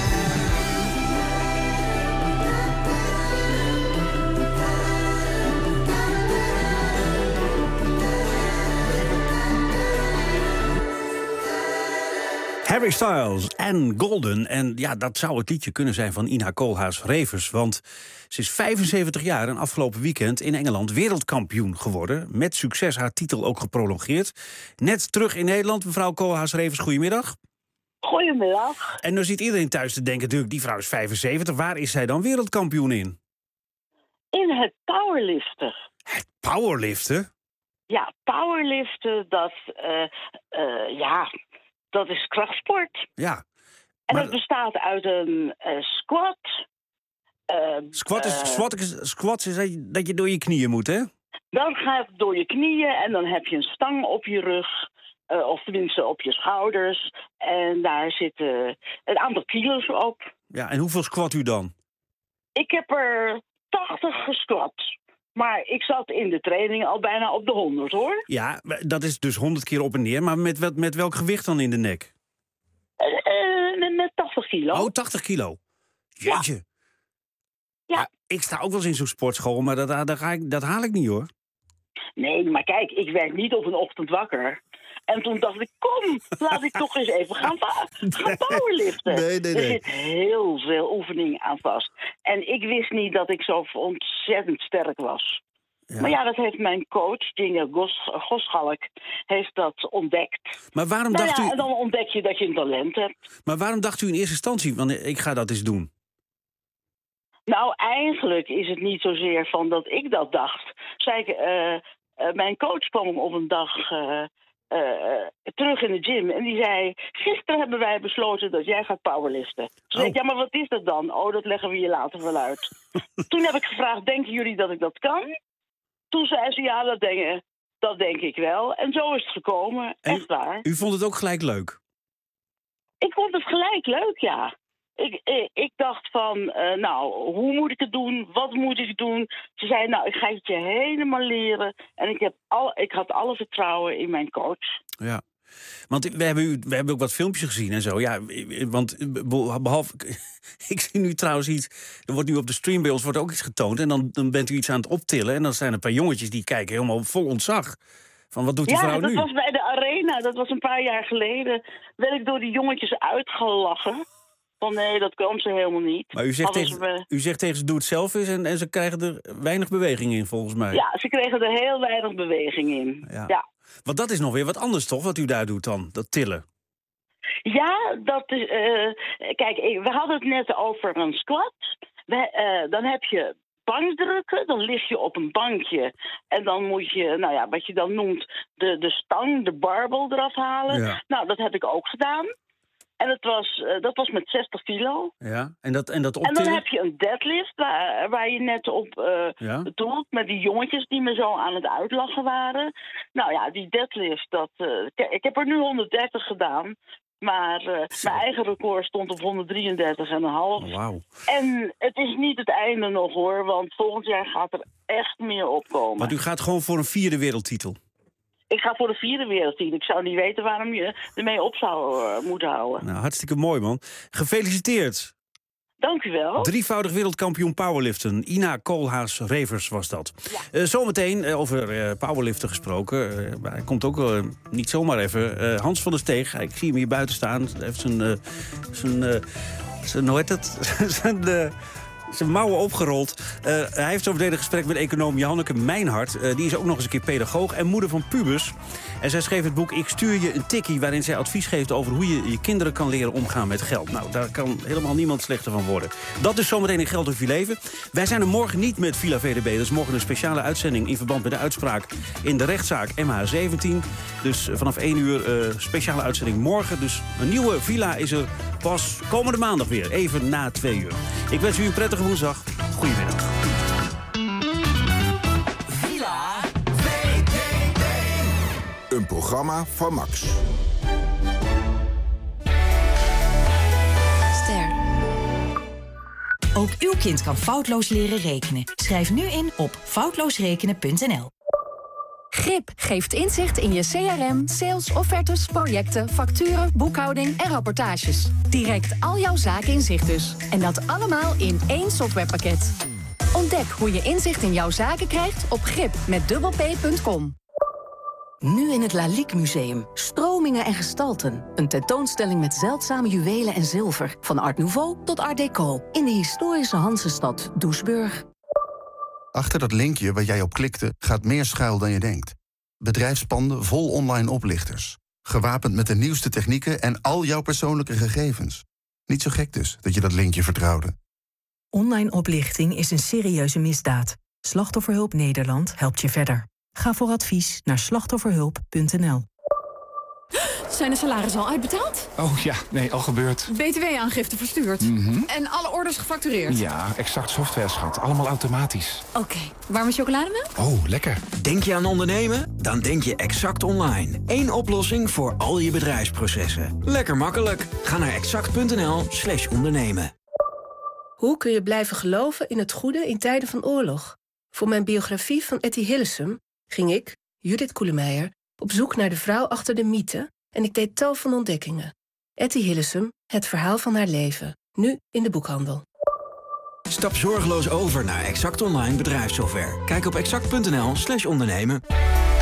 Speaker 3: Harry Styles en Golden. En ja, dat zou het liedje kunnen zijn van Ina Koolhaas-Revers. Want ze is 75 jaar en afgelopen weekend in Engeland wereldkampioen geworden. Met succes haar titel ook geprolongeerd. Net terug in Nederland, mevrouw Koolhaas-Revers, goedemiddag.
Speaker 18: Goedemiddag.
Speaker 3: En dan ziet iedereen thuis te denken, natuurlijk, die vrouw is 75. Waar is zij dan wereldkampioen in?
Speaker 18: In het powerliften.
Speaker 3: Het powerliften?
Speaker 18: Ja, powerliften, dat is krachtsport.
Speaker 3: Ja.
Speaker 18: En dat bestaat uit een squat,
Speaker 3: Squats is dat je door je knieën moet, hè?
Speaker 18: Dan gaat het door je knieën en dan heb je een stang op je rug. Of tenminste op je schouders. En daar zitten een aantal kilo's op.
Speaker 3: Ja, en hoeveel squat u dan?
Speaker 18: Ik heb er 80 gesquat. Maar ik zat in de training al bijna op de 100, hoor.
Speaker 3: Ja, dat is dus 100 keer op en neer. Maar met welk gewicht dan in de nek?
Speaker 18: Met 80 kilo.
Speaker 3: Oh, 80 kilo. Jeetje.
Speaker 18: Ja.
Speaker 3: Ik sta ook wel eens in zo'n sportschool, maar dat haal ik niet, hoor.
Speaker 18: Nee, maar kijk, ik werd niet op een ochtend wakker. En toen dacht ik, kom, laat ik toch eens even gaan powerliften.
Speaker 3: Nee.
Speaker 18: Er zit heel veel oefening aan vast. En ik wist niet dat ik zo ontzettend sterk was. Ja. Maar ja, dat heeft mijn coach, Dinge Goschalk, heeft dat ontdekt.
Speaker 3: Maar waarom dacht u...
Speaker 18: En dan ontdek je dat je een talent hebt.
Speaker 3: Maar waarom dacht u in eerste instantie, want ik ga dat eens doen?
Speaker 18: Nou, eigenlijk is het niet zozeer van dat ik dat dacht. Mijn coach kwam op een dag terug in de gym en die zei... Gisteren hebben wij besloten dat jij gaat powerliften. Toen zei ik, ja, maar wat is dat dan? Oh, dat leggen we je later wel uit. Toen heb ik gevraagd, denken jullie dat ik dat kan? Toen zei ze, ja, dat denk ik wel. En zo is het gekomen, echt waar.
Speaker 3: U vond het ook gelijk leuk?
Speaker 18: Ik vond het gelijk leuk, ja. Ik dacht van, hoe moet ik het doen? Wat moet ik doen? Ze zei, nou, ik ga het je helemaal leren. En ik had alle vertrouwen in mijn coach.
Speaker 3: Ja, want we hebben ook wat filmpjes gezien en zo. Ja, want behalve... Ik zie nu trouwens iets... Er wordt nu op de stream bij ons wordt ook iets getoond. En dan bent u iets aan het optillen. En dan zijn er een paar jongetjes die kijken helemaal vol ontzag. Van, wat doet die vrouw nu?
Speaker 18: Ja, dat was bij de Arena. Dat was een paar jaar geleden. Werd ik door die jongetjes uitgelachen. Van nee, dat kan ze helemaal niet.
Speaker 3: Maar u zegt tegen ze, doe het zelf eens en ze krijgen er weinig beweging in, volgens mij.
Speaker 18: Ja, ze kregen er heel weinig beweging in. Ja.
Speaker 3: Want dat is nog weer wat anders, toch, wat u daar doet dan, dat tillen?
Speaker 18: Ja, dat is... kijk, we hadden het net over een squat. Dan heb je bankdrukken, dan lig je op een bankje. En dan moet je, wat je dan noemt, de stang, de barbel eraf halen. Ja. Nou, dat heb ik ook gedaan. En dat was met 60 kilo.
Speaker 3: Ja, en dat optillen?
Speaker 18: En dan heb je een deadlift waar je net op doelt. Met die jongetjes die me zo aan het uitlachen waren. Nou ja, die deadlift, ik heb er nu 130 gedaan. Maar mijn eigen record stond op 133,5.
Speaker 3: Wauw.
Speaker 18: En het is niet het einde nog, hoor. Want volgend jaar gaat er echt meer opkomen.
Speaker 3: Want u gaat gewoon voor een 4e wereldtitel?
Speaker 18: Ik ga voor de 4e wereldtitel. Ik zou niet weten waarom je ermee op zou moeten houden.
Speaker 3: Nou, hartstikke mooi, man. Gefeliciteerd.
Speaker 18: Dank u wel.
Speaker 3: 3-voudig wereldkampioen powerliften. Ina Koolhaas-Revers was dat. Ja. Zometeen, over powerliften gesproken. Hij komt ook niet zomaar even. Hans van der Steeg, ik zie hem hier buiten staan. Hij heeft zijn hoe heet het? zijn mouwen opgerold. Hij heeft zometeen een gesprek met econoom Janneke Mijnhart. Die is ook nog eens een keer pedagoog en moeder van pubers. En zij schreef het boek Ik stuur je een tikkie... waarin zij advies geeft over hoe je je kinderen kan leren omgaan met geld. Nou, daar kan helemaal niemand slechter van worden. Dat is zometeen in Geld of Je Leven. Wij zijn er morgen niet met Villa VDB. Dat is morgen een speciale uitzending in verband met de uitspraak... in de rechtszaak MH17. Dus vanaf 1 uur speciale uitzending morgen. Dus een nieuwe Villa is er pas komende maandag weer. Even na 2 uur. Ik wens u een prettige woensdag. Goedemiddag.
Speaker 1: Villa VDB.
Speaker 8: Een programma van Max.
Speaker 9: Ster. Ook uw kind kan foutloos leren rekenen. Schrijf nu in op foutloosrekenen.nl.
Speaker 4: GRIP geeft inzicht in je CRM, sales, offertes, projecten, facturen, boekhouding en rapportages. Direct al jouw zaken in zicht dus. En dat allemaal in één softwarepakket. Ontdek hoe je inzicht in jouw zaken krijgt op grip.com.
Speaker 5: Nu in het Lalique Museum. Stromingen en gestalten. Een tentoonstelling met zeldzame juwelen en zilver. Van Art Nouveau tot Art Deco. In de historische Hansestad Doesburg.
Speaker 7: Achter dat linkje waar jij op klikte gaat meer schuil dan je denkt. Bedrijfspanden vol online oplichters. Gewapend met de nieuwste technieken en al jouw persoonlijke gegevens. Niet zo gek dus dat je dat linkje vertrouwde.
Speaker 13: Online oplichting is een serieuze misdaad. Slachtofferhulp Nederland helpt je verder. Ga voor advies naar slachtofferhulp.nl.
Speaker 14: Zijn de salarissen al uitbetaald?
Speaker 21: Oh ja, nee, al gebeurd.
Speaker 14: BTW-aangifte verstuurd?
Speaker 21: Mhm.
Speaker 14: En alle orders gefactureerd?
Speaker 21: Ja, Exact Software, schat. Allemaal automatisch.
Speaker 14: Oké, warme chocolademelk?
Speaker 21: Oh, lekker.
Speaker 16: Denk je aan ondernemen? Dan denk je Exact Online. Eén oplossing voor al je bedrijfsprocessen. Lekker makkelijk. Ga naar exact.nl/ondernemen.
Speaker 17: Hoe kun je blijven geloven in het goede in tijden van oorlog? Voor mijn biografie van Etty Hillesum ging ik, Judith Koelemeijer, op zoek naar de vrouw achter de mythe en ik deed tal van ontdekkingen. Etty Hillesum, het verhaal van haar leven. Nu in de boekhandel.
Speaker 16: Stap zorgeloos over naar Exact Online bedrijfssoftware. Kijk op exact.nl/ondernemen.